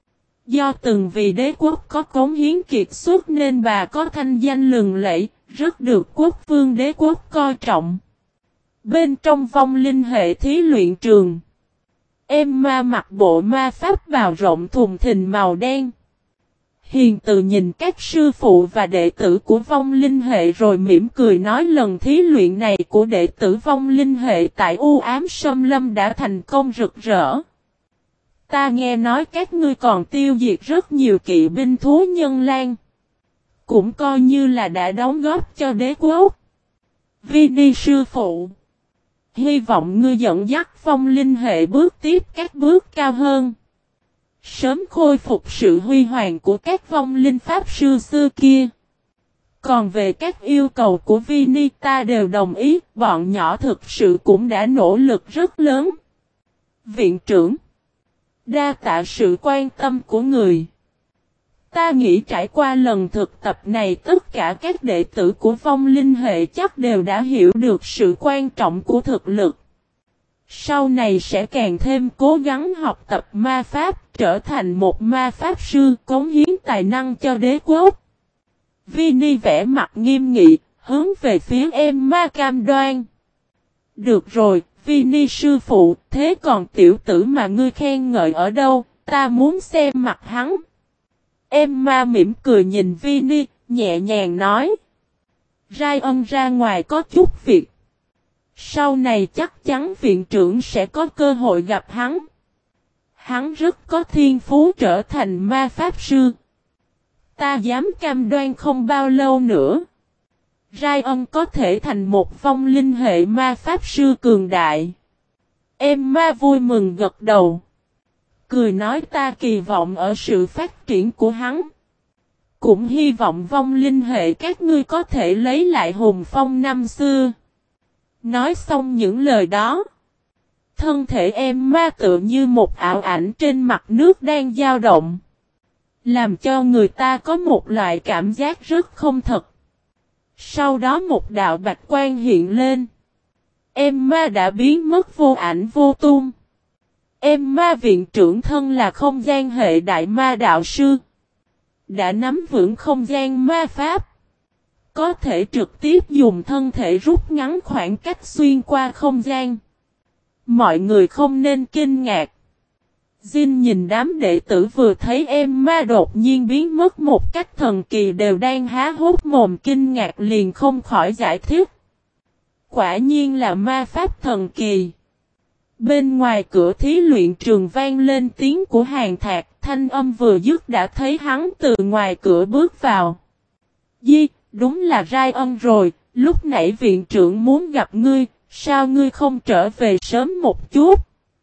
Do từng vì đế quốc có cống hiến kiệt xuất nên bà có thanh danh lừng lẫy, rất được quốc vương đế quốc coi trọng. Bên trong vong linh hệ thí luyện trường, Emma mặc bộ ma pháp bào rộng thùng thình màu đen. Hiền từ nhìn các sư phụ và đệ tử của vong linh hệ rồi mỉm cười nói lần thí luyện này của đệ tử vong linh hệ tại U Ám Sâm Lâm đã thành công rực rỡ. Ta nghe nói các ngươi còn tiêu diệt rất nhiều kỵ binh thú nhân lang. Cũng coi như là đã đóng góp cho đế quốc. Vinny sư phụ. Hy vọng ngươi dẫn dắt vong linh hệ bước tiếp các bước cao hơn. Sớm khôi phục sự huy hoàng của các vong linh pháp sư xưa kia. Còn về các yêu cầu của Vinny ta đều đồng ý. Bọn nhỏ thực sự cũng đã nỗ lực rất lớn. Viện trưởng. Đa tạ sự quan tâm của người. Ta nghĩ trải qua lần thực tập này tất cả các đệ tử của vong linh hệ chắc đều đã hiểu được sự quan trọng của thực lực. Sau này sẽ càng thêm cố gắng học tập ma pháp, trở thành một ma pháp sư cống hiến tài năng cho đế quốc. Vinny vẽ mặt nghiêm nghị, hướng về phía Emma cam đoan. Được rồi, Vini sư phụ, thế còn tiểu tử mà ngươi khen ngợi ở đâu, ta muốn xem mặt hắn. Emma mỉm cười nhìn Vini, nhẹ nhàng nói. Ryan ra ngoài có chút việc. Sau này chắc chắn viện trưởng sẽ có cơ hội gặp hắn. Hắn rất có thiên phú trở thành ma pháp sư. Ta dám cam đoan không bao lâu nữa. Ryan có thể thành một vong linh hệ ma pháp sư cường đại. Emma vui mừng gật đầu. Cười nói ta kỳ vọng ở sự phát triển của hắn. Cũng hy vọng vong linh hệ các ngươi có thể lấy lại hùng phong năm xưa. Nói xong những lời đó. Thân thể Emma tựa như một ảo ảnh trên mặt nước đang dao động. Làm cho người ta có một loại cảm giác rất không thật. Sau đó một đạo bạch quang hiện lên. Emma đã biến mất vô ảnh vô tung. Emma viện trưởng thân là không gian hệ đại ma đạo sư. Đã nắm vững không gian ma pháp. Có thể trực tiếp dùng thân thể rút ngắn khoảng cách xuyên qua không gian. Mọi người không nên kinh ngạc. Jin nhìn đám đệ tử vừa thấy Emma đột nhiên biến mất một cách thần kỳ đều đang há hốc mồm kinh ngạc liền không khỏi giải thích. Quả nhiên là ma pháp thần kỳ. Bên ngoài cửa thí luyện trường vang lên tiếng của Hàn Thạc, thanh âm vừa dứt đã thấy hắn từ ngoài cửa bước vào. Di, đúng là Ryan rồi, lúc nãy viện trưởng muốn gặp ngươi, sao ngươi không trở về sớm một chút?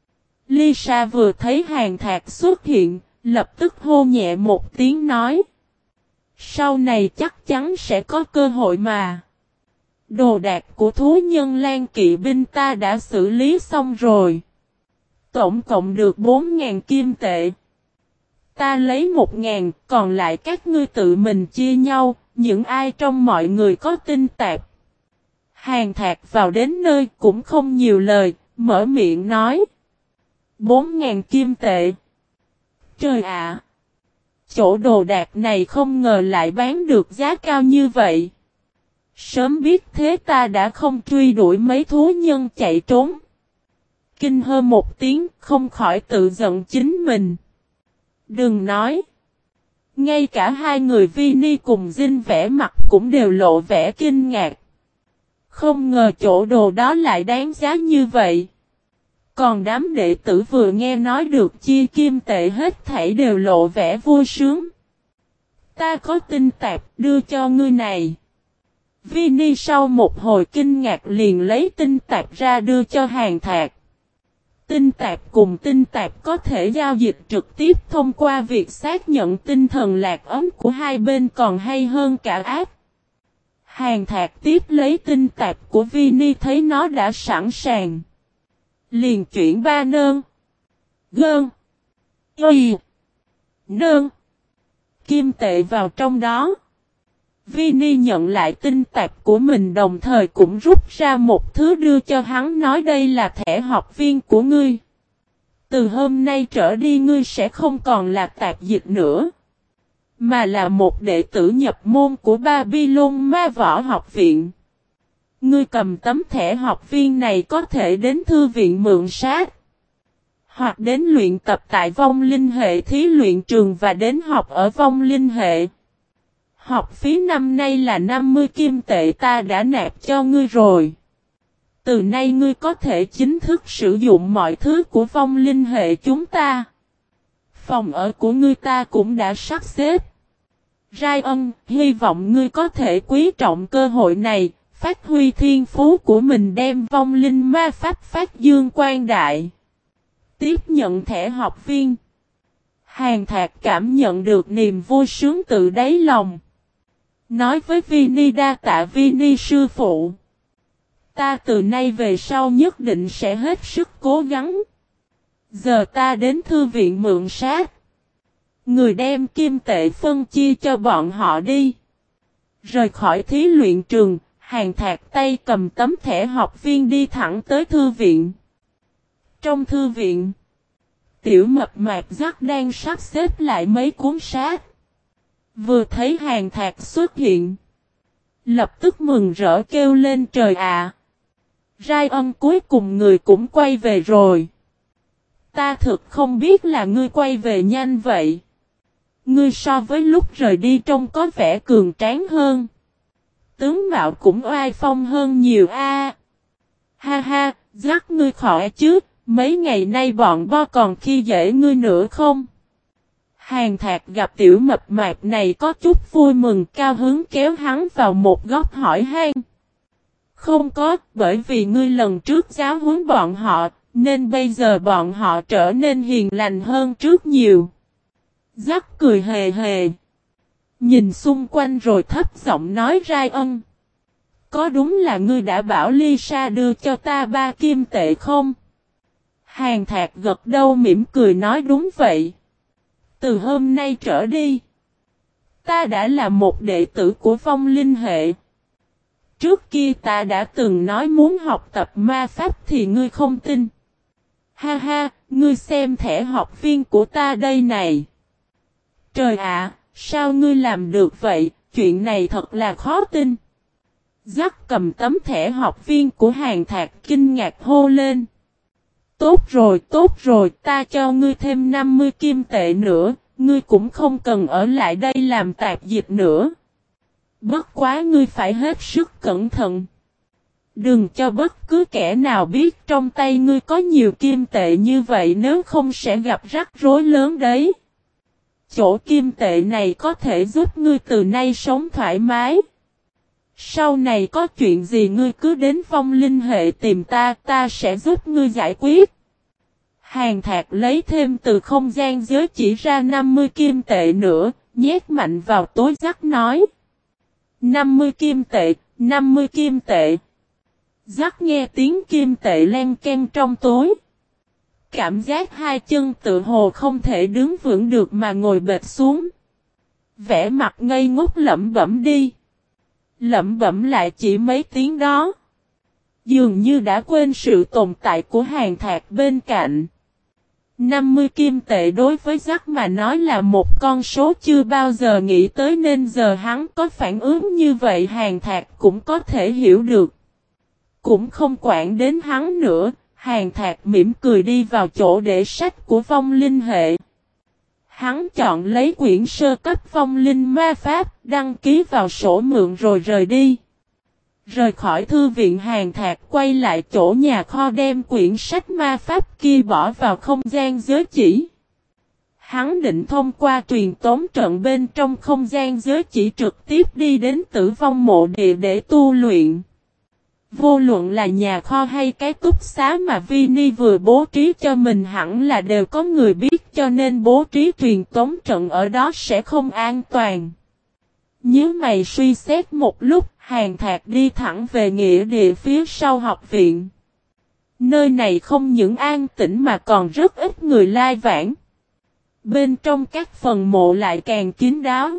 Lisa vừa thấy Hàn Thạc xuất hiện, lập tức hô nhẹ một tiếng nói. Sau này chắc chắn sẽ có cơ hội mà. Đồ đạc của thú nhân Lan kỵ binh ta đã xử lý xong rồi. Tổng cộng được 4.000 kim tệ. Ta lấy 1.000, còn lại các ngươi tự mình chia nhau, những ai trong mọi người có tinh tạp. Hàn Thạc vào đến nơi cũng không nhiều lời, mở miệng nói. 4.000 kim tệ. Trời ạ! Chỗ đồ đạc này không ngờ lại bán được giá cao như vậy. Sớm biết thế ta đã không truy đuổi mấy thú nhân chạy trốn. Kinh hơ một tiếng không khỏi tự giận chính mình. Đừng nói. Ngay cả hai người Vini cùng Jin vẻ mặt cũng đều lộ vẻ kinh ngạc. Không ngờ chỗ đồ đó lại đáng giá như vậy. Còn đám đệ tử vừa nghe nói được chia kim tệ hết thảy đều lộ vẻ vui sướng. Ta có tinh tạp đưa cho ngươi này. Vini sau một hồi kinh ngạc liền lấy tinh tạp ra đưa cho Hàn Thạc. Tinh tạp cùng tinh tạp có thể giao dịch trực tiếp thông qua việc xác nhận tinh thần lạc ấn của hai bên còn hay hơn cả ác. Hàn Thạc tiếp lấy tinh tạp của Vini thấy nó đã sẵn sàng. Liền chuyển 3 nơn. Gơn. Y. Nơn. Kim tệ vào trong đó. Vini nhận lại tinh tạp của mình đồng thời cũng rút ra một thứ đưa cho hắn nói đây là thẻ học viên của ngươi. Từ hôm nay trở đi ngươi sẽ không còn là tạp dịch nữa. Mà là một đệ tử nhập môn của Babylon Ma Võ Học Viện. Ngươi cầm tấm thẻ học viên này có thể đến thư viện mượn sát. Hoặc đến luyện tập tại vong linh hệ thí luyện trường và đến học ở vong linh hệ. Học phí năm nay là 50 kim tệ ta đã nạp cho ngươi rồi. Từ nay ngươi có thể chính thức sử dụng mọi thứ của vong linh hệ chúng ta. Phòng ở của ngươi ta cũng đã sắp xếp. Ryan, hy vọng ngươi có thể quý trọng cơ hội này, phát huy thiên phú của mình đem vong linh ma pháp phát dương quang đại. Tiếp nhận thẻ học viên. Hàn Thạc cảm nhận được niềm vui sướng từ đáy lòng. Nói với Vini đa tạ Vini sư phụ. Ta từ nay về sau nhất định sẽ hết sức cố gắng. Giờ ta đến thư viện mượn sát. Người đem kim tệ phân chia cho bọn họ đi. Rời khỏi thí luyện trường, Hàn Thạc tay cầm tấm thẻ học viên đi thẳng tới thư viện. Trong thư viện, Tiểu Mập Mạp Dắt đang sắp xếp lại mấy cuốn sách. Vừa thấy Hàn Thạc xuất hiện, lập tức mừng rỡ kêu lên trời ạ. Rai Ân cuối cùng người cũng quay về rồi. Ta thực không biết là ngươi quay về nhanh vậy. Ngươi so với lúc rời đi trông có vẻ cường tráng hơn. Tướng mạo cũng oai phong hơn nhiều a. Ha ha, dắt ngươi khỏi chứ, mấy ngày nay bọn bo còn khi dễ ngươi nữa không? Hàn Thạc gặp tiểu mập mạp này có chút vui mừng, cao hứng kéo hắn vào một góc hỏi han. Không có, bởi vì ngươi lần trước giáo huấn bọn họ, nên bây giờ bọn họ trở nên hiền lành hơn trước nhiều. Dắt cười hề hề. Nhìn xung quanh rồi thấp giọng nói Rai Ân. Có đúng là ngươi đã bảo Lisa đưa cho ta 3 kim tệ không? Hàn Thạc gật đầu mỉm cười nói đúng vậy. Từ hôm nay trở đi, ta đã là một đệ tử của Vong Linh hệ. Trước kia ta đã từng nói muốn học tập ma pháp thì ngươi không tin. Ha ha, ngươi xem thẻ học viên của ta đây này. Trời ạ, sao ngươi làm được vậy, chuyện này thật là khó tin. Dắt cầm tấm thẻ học viên của Hàn Thạc kinh ngạc hô lên. Tốt rồi, ta cho ngươi thêm 50 kim tệ nữa, ngươi cũng không cần ở lại đây làm tạp dịch nữa. Bất quá ngươi phải hết sức cẩn thận. Đừng cho bất cứ kẻ nào biết trong tay ngươi có nhiều kim tệ như vậy nếu không sẽ gặp rắc rối lớn đấy. Chỗ kim tệ này có thể giúp ngươi từ nay sống thoải mái. Sau này có chuyện gì ngươi cứ đến Vong Linh hệ tìm ta, ta sẽ giúp ngươi giải quyết. Hàn Thạc lấy thêm từ không gian giới chỉ ra 50 kim tệ nữa, nhét mạnh vào túi Dắt nói. 50 kim tệ, 50 kim tệ. Dắt nghe tiếng kim tệ len keng trong túi. Cảm giác hai chân tự hồ không thể đứng vững được mà ngồi bệt xuống. Vẻ mặt ngây ngốc lẩm bẩm đi. Lẩm bẩm lại chỉ mấy tiếng đó. Dường như đã quên sự tồn tại của Hàn Thạc bên cạnh. 50 kim tệ đối với Dắt mà nói là một con số chưa bao giờ nghĩ tới nên giờ hắn có phản ứng như vậy Hàn Thạc cũng có thể hiểu được. Cũng không quản đến hắn nữa, Hàn Thạc mỉm cười đi vào chỗ để sách của Vong Linh hệ. Hắn chọn lấy quyển sơ cấp Vong Linh ma pháp, đăng ký vào sổ mượn rồi rời đi. Rời khỏi thư viện Hàn Thạc quay lại chỗ nhà kho đem quyển sách ma pháp kia bỏ vào không gian giới chỉ. Hắn định thông qua truyền tống trận bên trong không gian giới chỉ trực tiếp đi đến Tử Vong mộ địa để tu luyện. Vô luận là nhà kho hay cái túc xá mà Vini vừa bố trí cho mình hẳn là đều có người biết cho nên bố trí truyền tống trận ở đó sẽ không an toàn. Nhớ mày suy xét một lúc, Hàn Thạc đi thẳng về nghĩa địa phía sau học viện. Nơi này không những an tĩnh mà còn rất ít người lai vãng. Bên trong các phần mộ lại càng kín đáo.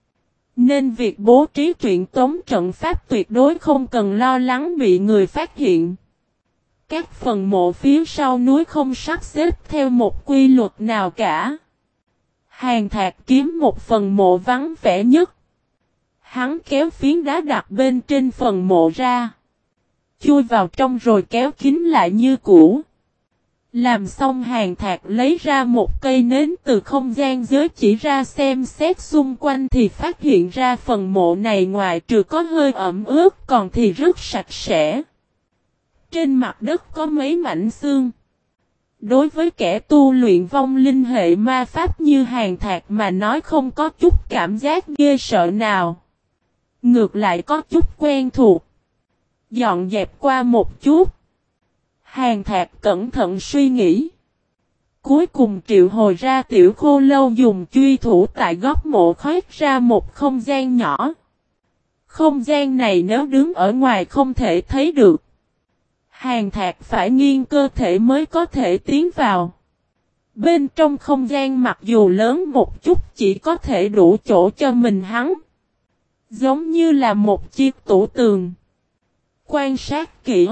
Nên việc bố trí truyền tống trận pháp tuyệt đối không cần lo lắng bị người phát hiện. Các phần mộ phía sau núi không sắp xếp theo một quy luật nào cả. Hàn Thạc kiếm một phần mộ vắng vẻ nhất. Hắn kéo phiến đá đặt bên trên phần mộ ra. Chui vào trong rồi kéo kín lại như cũ. Làm xong Hàn Thạc lấy ra một cây nến từ không gian giới chỉ ra xem xét xung quanh thì phát hiện ra phần mộ này ngoài trừ có hơi ẩm ướt còn thì rất sạch sẽ. Trên mặt đất có mấy mảnh xương. Đối với kẻ tu luyện Vong Linh hệ ma pháp như Hàn Thạc mà nói không có chút cảm giác ghê sợ nào. Ngược lại có chút quen thuộc. Dọn dẹp qua một chút. Hàn Thạc cẩn thận suy nghĩ. Cuối cùng triệu hồi ra tiểu khô lâu dùng truy thủ tại góc mộ khoét ra một không gian nhỏ. Không gian này nếu đứng ở ngoài không thể thấy được. Hàn Thạc phải nghiêng cơ thể mới có thể tiến vào. Bên trong không gian mặc dù lớn một chút chỉ có thể đủ chỗ cho mình hắn. Giống như là một chiếc tủ tường. Quan sát kỹ.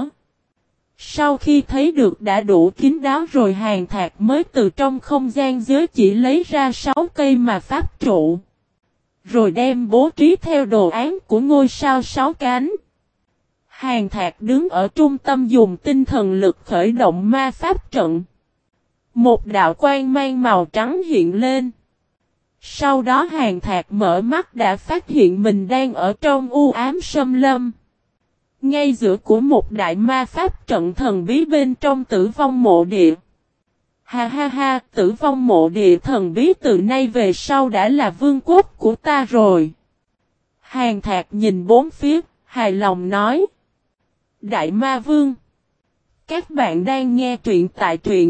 Sau khi thấy được đã đủ kín đáo rồi Hàn Thạc mới từ trong không gian giới chỉ lấy ra 6 cây mà pháp trụ. Rồi đem bố trí theo đồ án của ngôi sao 6 cánh. Hàn Thạc đứng ở trung tâm dùng tinh thần lực khởi động ma pháp trận. Một đạo quang mang màu trắng hiện lên. Sau đó Hàn Thạc mở mắt đã phát hiện mình đang ở trong u ám xâm lâm. Ngay giữa của một đại ma pháp trận thần bí bên trong Tử Vong Mộ Địa. Ha ha ha, Tử Vong Mộ Địa thần bí từ nay về sau đã là vương quốc của ta rồi. Hàn Thạc nhìn bốn phía, hài lòng nói. Đại Ma Vương. Các bạn đang nghe truyện tại truyện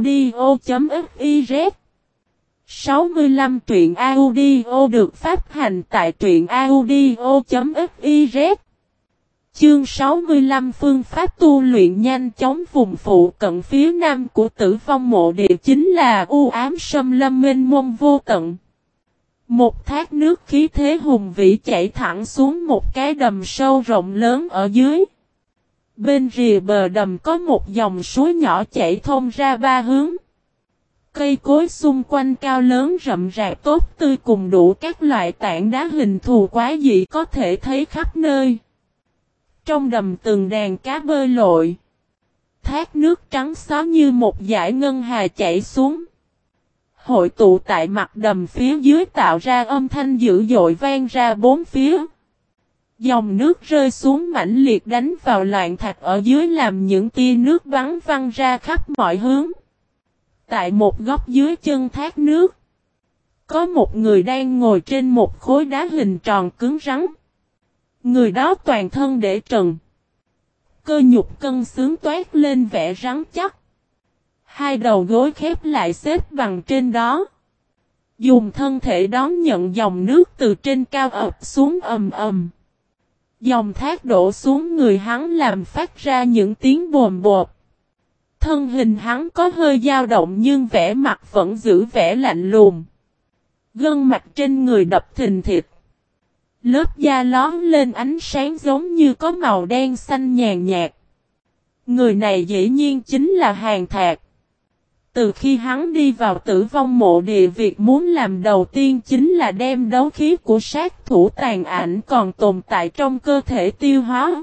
audio.fiz. 65 truyện audio được phát hành tại truyện audio.fiz. Chương 65 phương pháp tu luyện nhanh chóng vùng phụ cận phía nam của Tử Vong Mộ Địa chính là u ám xâm lâm mênh mông vô tận. Một thác nước khí thế hùng vĩ chảy thẳng xuống một cái đầm sâu rộng lớn ở dưới. Bên rìa bờ đầm có một dòng suối nhỏ chảy thông ra ba hướng. Cây cối xung quanh cao lớn rậm rạp tốt tươi cùng đủ các loại tảng đá hình thù quái dị có thể thấy khắp nơi. Trong đầm từng đàn cá bơi lội. Thác nước trắng xóa như một dải ngân hà chảy xuống. Hội tụ tại mặt đầm phía dưới tạo ra âm thanh dữ dội vang ra bốn phía. Dòng nước rơi xuống mãnh liệt đánh vào loạn thạch ở dưới làm những tia nước bắn văng ra khắp mọi hướng. Tại một góc dưới chân thác nước, có một người đang ngồi trên một khối đá hình tròn cứng rắn. Người đó toàn thân để trần. Cơ nhục cân xướng toát lên vẻ rắn chắc. Hai đầu gối khép lại xếp bằng trên đó. Dùng thân thể đón nhận dòng nước từ trên cao ập xuống ầm ầm. Dòng thác đổ xuống người hắn làm phát ra những tiếng bồm bột. Thân hình hắn có hơi dao động nhưng vẻ mặt vẫn giữ vẻ lạnh lùng. Gân mạch trên người đập thình thịch. Lớp da lón lên ánh sáng giống như có màu đen xanh nhàn nhạt. Người này dĩ nhiên chính là Hàn Thạc. Từ khi hắn đi vào Tử Vong Mộ Địa, việc muốn làm đầu tiên chính là đem đấu khí của sát thủ tàn ảnh còn tồn tại trong cơ thể tiêu hóa.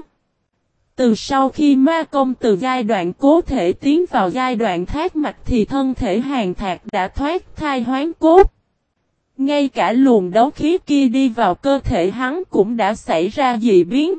Từ sau khi ma công từ giai đoạn cố thể tiến vào giai đoạn thác mạch thì thân thể Hàn Thạc đã thoát thai hoán cốt. Ngay cả luồng đấu khí kia đi vào cơ thể hắn cũng đã xảy ra dị biến.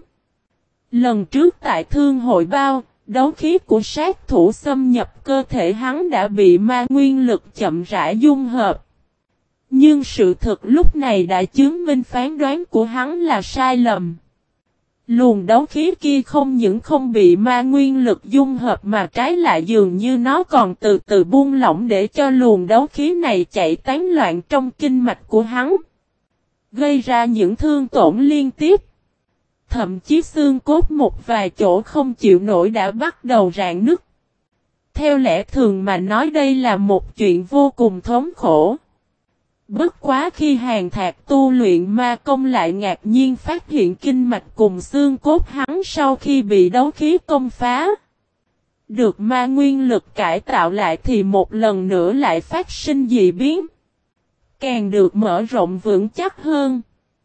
Lần trước tại Thương Hội Bao, đấu khí của sát thủ xâm nhập cơ thể hắn đã bị ma nguyên lực chậm rãi dung hợp. Nhưng sự thực lúc này đã chứng minh phán đoán của hắn là sai lầm. Luồng đấu khí kia không những không bị ma nguyên lực dung hợp mà trái lại dường như nó còn từ từ buông lỏng để cho luồng đấu khí này chạy tán loạn trong kinh mạch của hắn. Gây ra những thương tổn liên tiếp. Thậm chí xương cốt một vài chỗ không chịu nổi đã bắt đầu rạn nứt. Theo lẽ thường mà nói đây là một chuyện vô cùng thống khổ. Bất quá khi Hàn Thạc tu luyện ma công lại ngạc nhiên phát hiện kinh mạch cùng xương cốt hắn sau khi bị đấu khí công phá. Được ma nguyên lực cải tạo lại thì một lần nữa lại phát sinh dị biến. Càng được mở rộng vững chắc hơn.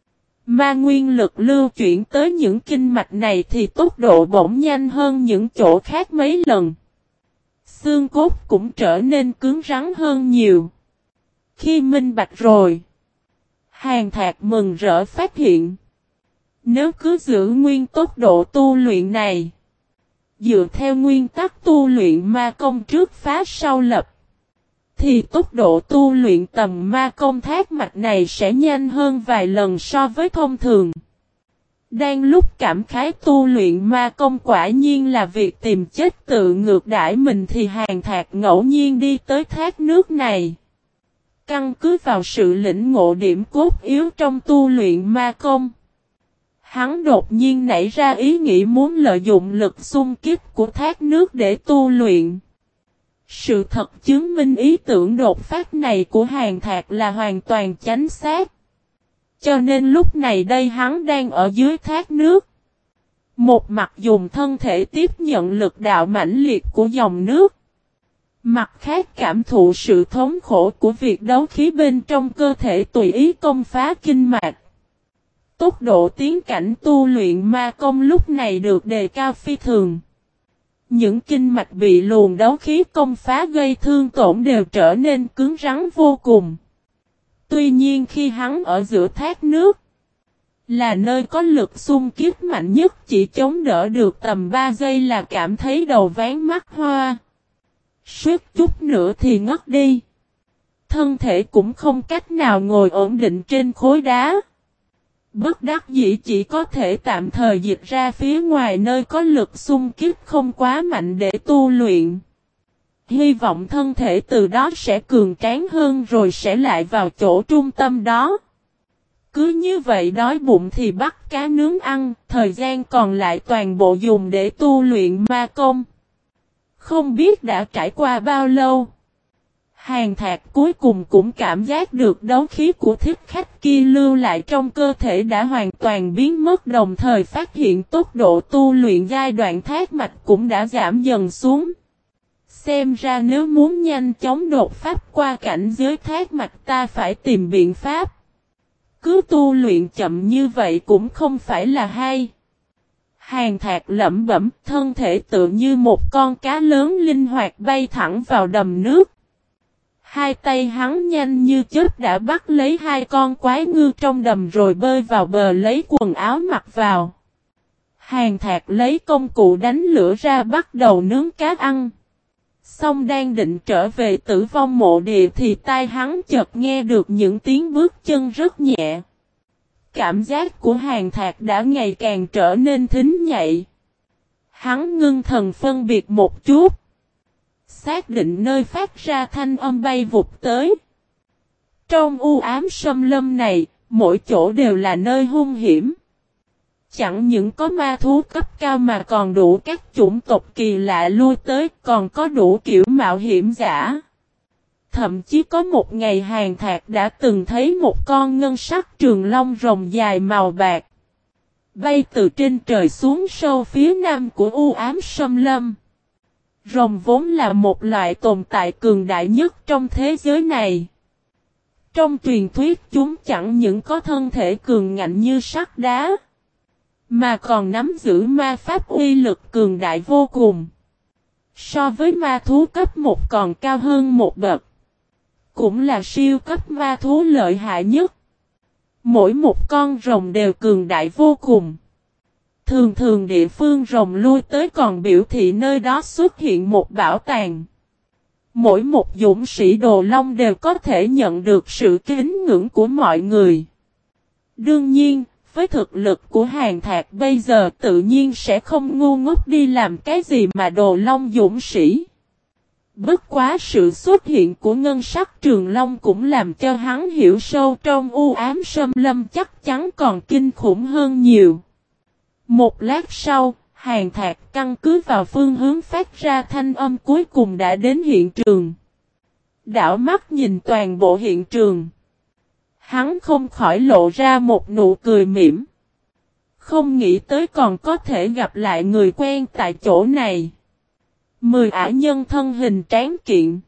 Ma nguyên lực lưu chuyển tới những kinh mạch này thì tốc độ bỗng nhanh hơn những chỗ khác mấy lần. Xương cốt cũng trở nên cứng rắn hơn nhiều. Khi minh bạch rồi, Hàn Thạc mừng rỡ phát hiện. Nếu cứ giữ nguyên tốc độ tu luyện này, dựa theo nguyên tắc tu luyện ma công trước phá sau lập, thì tốc độ tu luyện tầm ma công thác mạch này sẽ nhanh hơn vài lần so với thông thường. Đang lúc cảm khái tu luyện ma công quả nhiên là việc tìm chết tự ngược đãi mình thì Hàn Thạc ngẫu nhiên đi tới thác nước này. Căn cứ vào sự lĩnh ngộ điểm cốt yếu trong tu luyện ma công, hắn đột nhiên nảy ra ý nghĩ muốn lợi dụng lực xung kích của thác nước để tu luyện. Sự thật chứng minh ý tưởng đột phát này của Hàn Thạc là hoàn toàn chính xác. Cho nên lúc này đây hắn đang ở dưới thác nước. Một mặt dùng thân thể tiếp nhận lực đạo mãnh liệt của dòng nước. Mặt khác cảm thụ sự thống khổ của việc đấu khí bên trong cơ thể tùy ý công phá kinh mạch. Tốc độ tiến cảnh tu luyện ma công lúc này được đề cao phi thường. Những kinh mạch bị luồng đấu khí công phá gây thương tổn đều trở nên cứng rắn vô cùng. Tuy nhiên khi hắn ở giữa thác nước, là nơi có lực xung kích mạnh nhất, chỉ chống đỡ được tầm 3 giây là cảm thấy đầu ván mắt hoa. Suýt chút nữa thì ngất đi. Thân thể cũng không cách nào ngồi ổn định trên khối đá. Bất đắc dĩ chỉ có thể tạm thời dịch ra phía ngoài nơi có lực xung kích không quá mạnh để tu luyện. Hy vọng thân thể từ đó sẽ cường tráng hơn rồi sẽ lại vào chỗ trung tâm đó. Cứ như vậy đói bụng thì bắt cá nướng ăn, thời gian còn lại toàn bộ dùng để tu luyện ma công. Không biết đã trải qua bao lâu. Hàn Thạc cuối cùng cũng cảm giác được đấu khí của thích khách kia lưu lại trong cơ thể đã hoàn toàn biến mất, đồng thời phát hiện tốc độ tu luyện giai đoạn thác mạch cũng đã giảm dần xuống. Xem ra nếu muốn nhanh chóng đột pháp qua cảnh giới thác mạch ta phải tìm biện pháp. Cứ tu luyện chậm như vậy cũng không phải là hay. Hàn Thạc lẩm bẩm, thân thể tự như một con cá lớn linh hoạt bay thẳng vào đầm nước. Hai tay hắn nhanh như chớp đã bắt lấy hai con quái ngư trong đầm rồi bơi vào bờ lấy quần áo mặc vào. Hàn Thạc lấy công cụ đánh lửa ra bắt đầu nướng cá ăn. Xong đang định trở về Tử Vong Mộ Địa thì tai hắn chợt nghe được những tiếng bước chân rất nhẹ. Cảm giác của Hàn Thạc đã ngày càng trở nên thính nhạy. Hắn ngưng thần phân biệt một chút. Xác định nơi phát ra thanh âm bay vụt tới. Trong u ám xâm lâm này, mỗi chỗ đều là nơi hung hiểm. Chẳng những có ma thú cấp cao mà còn đủ các chủng tộc kỳ lạ lui tới, còn có đủ kiểu mạo hiểm giả. Thậm chí có một ngày Hàn Thạc đã từng thấy một con ngân sắc trường long rồng dài màu bạc. Bay từ trên trời xuống sâu phía nam của u ám xâm lâm. Rồng vốn là một loại tồn tại cường đại nhất trong thế giới này. Trong truyền thuyết chúng chẳng những có thân thể cường ngạnh như sắt đá, mà còn nắm giữ ma pháp uy lực cường đại vô cùng. So với ma thú cấp 1 còn cao hơn một bậc. Cũng là siêu cấp ma thú lợi hại nhất. Mỗi một con rồng đều cường đại vô cùng. Thường thường địa phương rồng lui tới còn biểu thị nơi đó xuất hiện một bảo tàng. Mỗi một dũng sĩ đồ long đều có thể nhận được sự kính ngưỡng của mọi người. Đương nhiên, với thực lực của Hàn Thạc bây giờ tự nhiên sẽ không ngu ngốc đi làm cái gì mà đồ long dũng sĩ. Bất quá sự xuất hiện của ngân sắc trường long cũng làm cho hắn hiểu sâu trong u ám xâm lâm chắc chắn còn kinh khủng hơn nhiều. Một lát sau, Hàn Thạc căn cứ vào phương hướng phát ra thanh âm cuối cùng đã đến hiện trường. Đảo mắt nhìn toàn bộ hiện trường. Hắn không khỏi lộ ra một nụ cười mỉm. Không nghĩ tới còn có thể gặp lại người quen tại chỗ này. 10 ả nhân thân hình tráng kiện.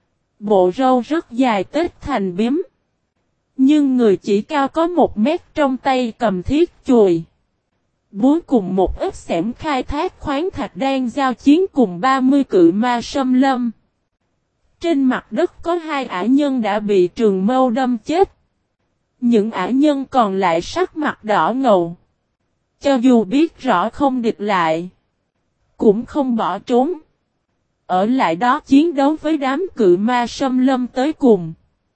Bộ râu rất dài tết thành bím. Nhưng người chỉ cao có 1 mét, trong tay cầm thiết chùy. Búa cùng một ít xẻm khai thác khoáng thạch đang giao chiến cùng 30 cự ma xâm lâm. Trên mặt đất có 2 ả nhân đã bị trường mâu đâm chết. Những ả nhân còn lại sắc mặt đỏ ngầu. Cho dù biết rõ không địch lại, cũng không bỏ trốn. Ở lại đó chiến đấu với đám cự ma xâm lâm tới cùng.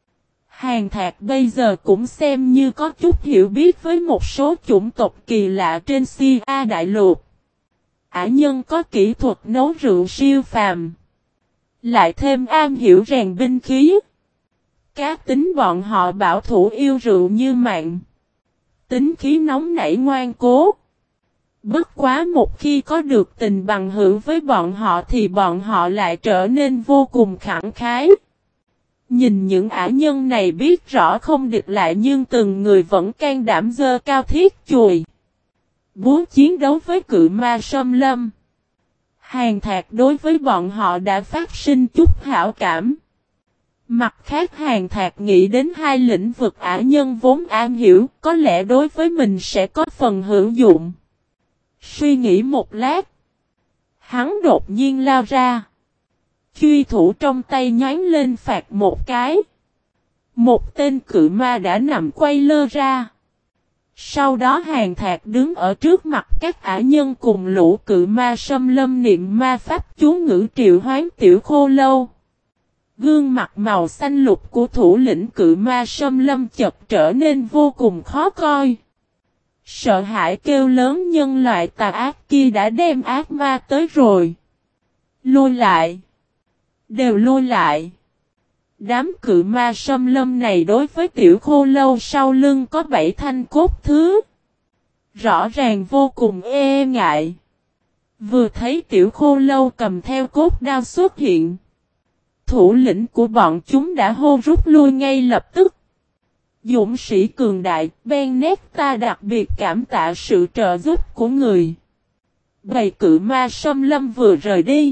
Hàn Thạc bây giờ cũng xem như có chút hiểu biết với một số chủng tộc kỳ lạ trên Sia Đại Lục. Ả nhân có kỹ thuật nấu rượu siêu phàm. Lại thêm am hiểu rèn binh khí. Cá tính bọn họ bảo thủ yêu rượu như mạng. Tính khí nóng nảy ngoan cố. Bất quá một khi có được tình bằng hữu với bọn họ thì bọn họ lại trở nên vô cùng khẳng khái. Nhìn những ả nhân này biết rõ không địch lại nhưng từng người vẫn can đảm giơ cao thiết chùy. Búa chiến đấu với cự ma xâm lâm. Hàn Thạc đối với bọn họ đã phát sinh chút hảo cảm. Mặt khác Hàn Thạc nghĩ đến hai lĩnh vực ả nhân vốn am hiểu, có lẽ đối với mình sẽ có phần hữu dụng. Suy nghĩ một lát, hắn đột nhiên lao ra. Truy thủ trong tay nhoáng lên phạt một cái. Một tên cự ma đã nằm quay lơ ra. Sau đó Hàn Thạc đứng ở trước mặt các ả nhân cùng lũ cự ma xâm lâm niệm ma pháp chú ngữ triệu hoán tiểu khô lâu. Gương mặt màu xanh lục của thủ lĩnh cự ma xâm lâm chợt trở nên vô cùng khó coi. Sợ hãi kêu lớn, nhân loại tà ác kia đã đem ác ma tới rồi. Lôi lại. Đều lôi lại. Đám cự ma xâm lâm này đối với tiểu khô lâu sau lưng có 7 thanh cốt thứ. Rõ ràng vô cùng e ngại. Vừa thấy tiểu khô lâu cầm theo cốt đao xuất hiện. Thủ lĩnh của bọn chúng đã hô rút lui ngay lập tức. Dũng sĩ cường đại, Bennett ta đặc biệt cảm tạ sự trợ giúp của người. Bầy cự ma xâm lâm vừa rời đi.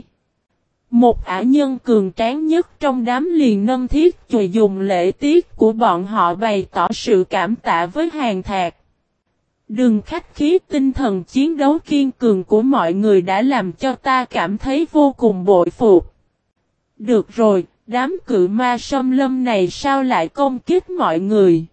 Một ả nhân cường tráng nhất trong đám liền nâng thiết chùy dùng lễ tiết của bọn họ bày tỏ sự cảm tạ với Hàn Thạc. Đừng khách khí, tinh thần chiến đấu kiên cường của mọi người đã làm cho ta cảm thấy vô cùng bội phục. Được rồi, đám cự ma xâm lâm này sao lại công kích mọi người?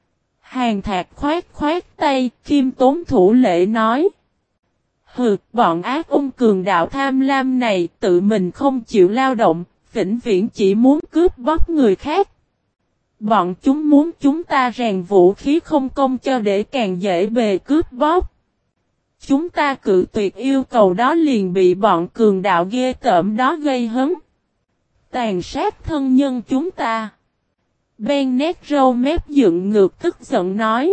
Hàn Thạc khoát tay, khiêm tốn thủ lễ nói. Hừ, bọn ác ôn cường đạo tham lam này tự mình không chịu lao động, vĩnh viễn chỉ muốn cướp bóc người khác. Bọn chúng muốn chúng ta rèn vũ khí không công cho để càng dễ bề cướp bóc. Chúng ta cự tuyệt yêu cầu đó liền bị bọn cường đạo ghê tởm đó gây hấn. Tàn sát thân nhân chúng ta. Bennett râu mép dựng ngược tức giận nói.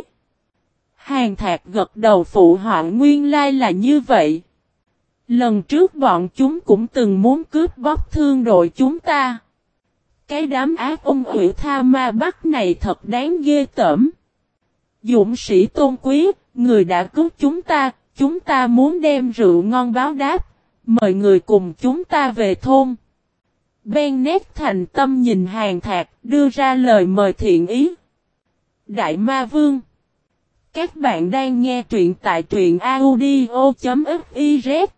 Hàn Thạc gật đầu phụ họa, nguyên lai là như vậy. Lần trước bọn chúng cũng từng muốn cướp bóc thương đội chúng ta. Cái đám ác ôn ủy tha ma bắc này thật đáng ghê tởm. Dũng sĩ tôn quý, người đã cứu chúng ta muốn đem rượu ngon báo đáp, mời người cùng chúng ta về thôn. Bennett thành tâm nhìn Hàn Thạc, đưa ra lời mời thiện ý. Đại Ma Vương. Các bạn đang nghe truyện tại truyện audio.fiz.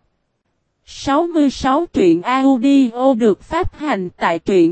66 truyện audio được phát hành tại truyện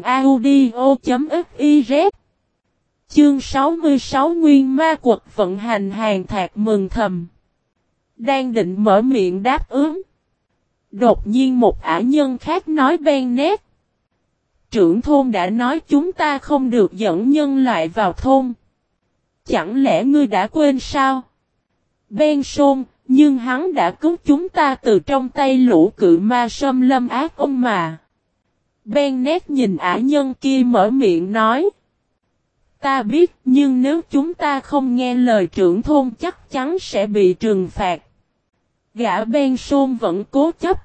audio.fiz. Chương 66 Nguyên Ma Quật vận hành. Hàn Thạc mừng thầm. Đang định mở miệng đáp ứng. Đột nhiên một ả nhân khác nói Bennett. Trưởng thôn đã nói chúng ta không được dẫn nhân loại vào thôn. Chẳng lẽ ngươi đã quên sao? Benson, nhưng hắn đã cứu chúng ta từ trong tay lũ cự ma xâm lâm ác ôn mà. Bennett nhìn ả nhân kia mở miệng nói. Ta biết, nhưng nếu chúng ta không nghe lời trưởng thôn chắc chắn sẽ bị trừng phạt. Gã Benson vẫn cố chấp.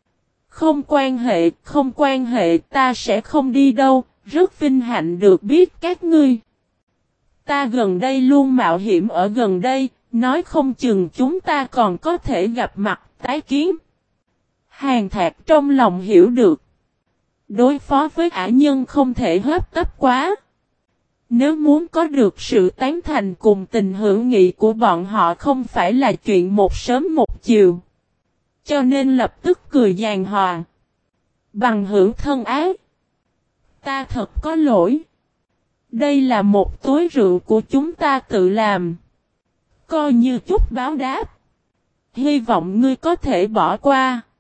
Không quan hệ, ta sẽ không đi đâu, rất vinh hạnh được biết các ngươi. Ta gần đây luôn mạo hiểm ở gần đây, nói không chừng chúng ta còn có thể gặp mặt, tái kiến. Hàn Thạc trong lòng hiểu được. Đối phó với ả nhân không thể hấp tấp quá. Nếu muốn có được sự tán thành cùng tình hữu nghị của bọn họ không phải là chuyện một sớm một chiều. Cho nên lập tức cười giàn hòa. Bằng hữu thân ái. Ta thật có lỗi. Đây là một túi rượu của chúng ta tự làm. Coi như chút báo đáp. Hy vọng ngươi có thể bỏ qua.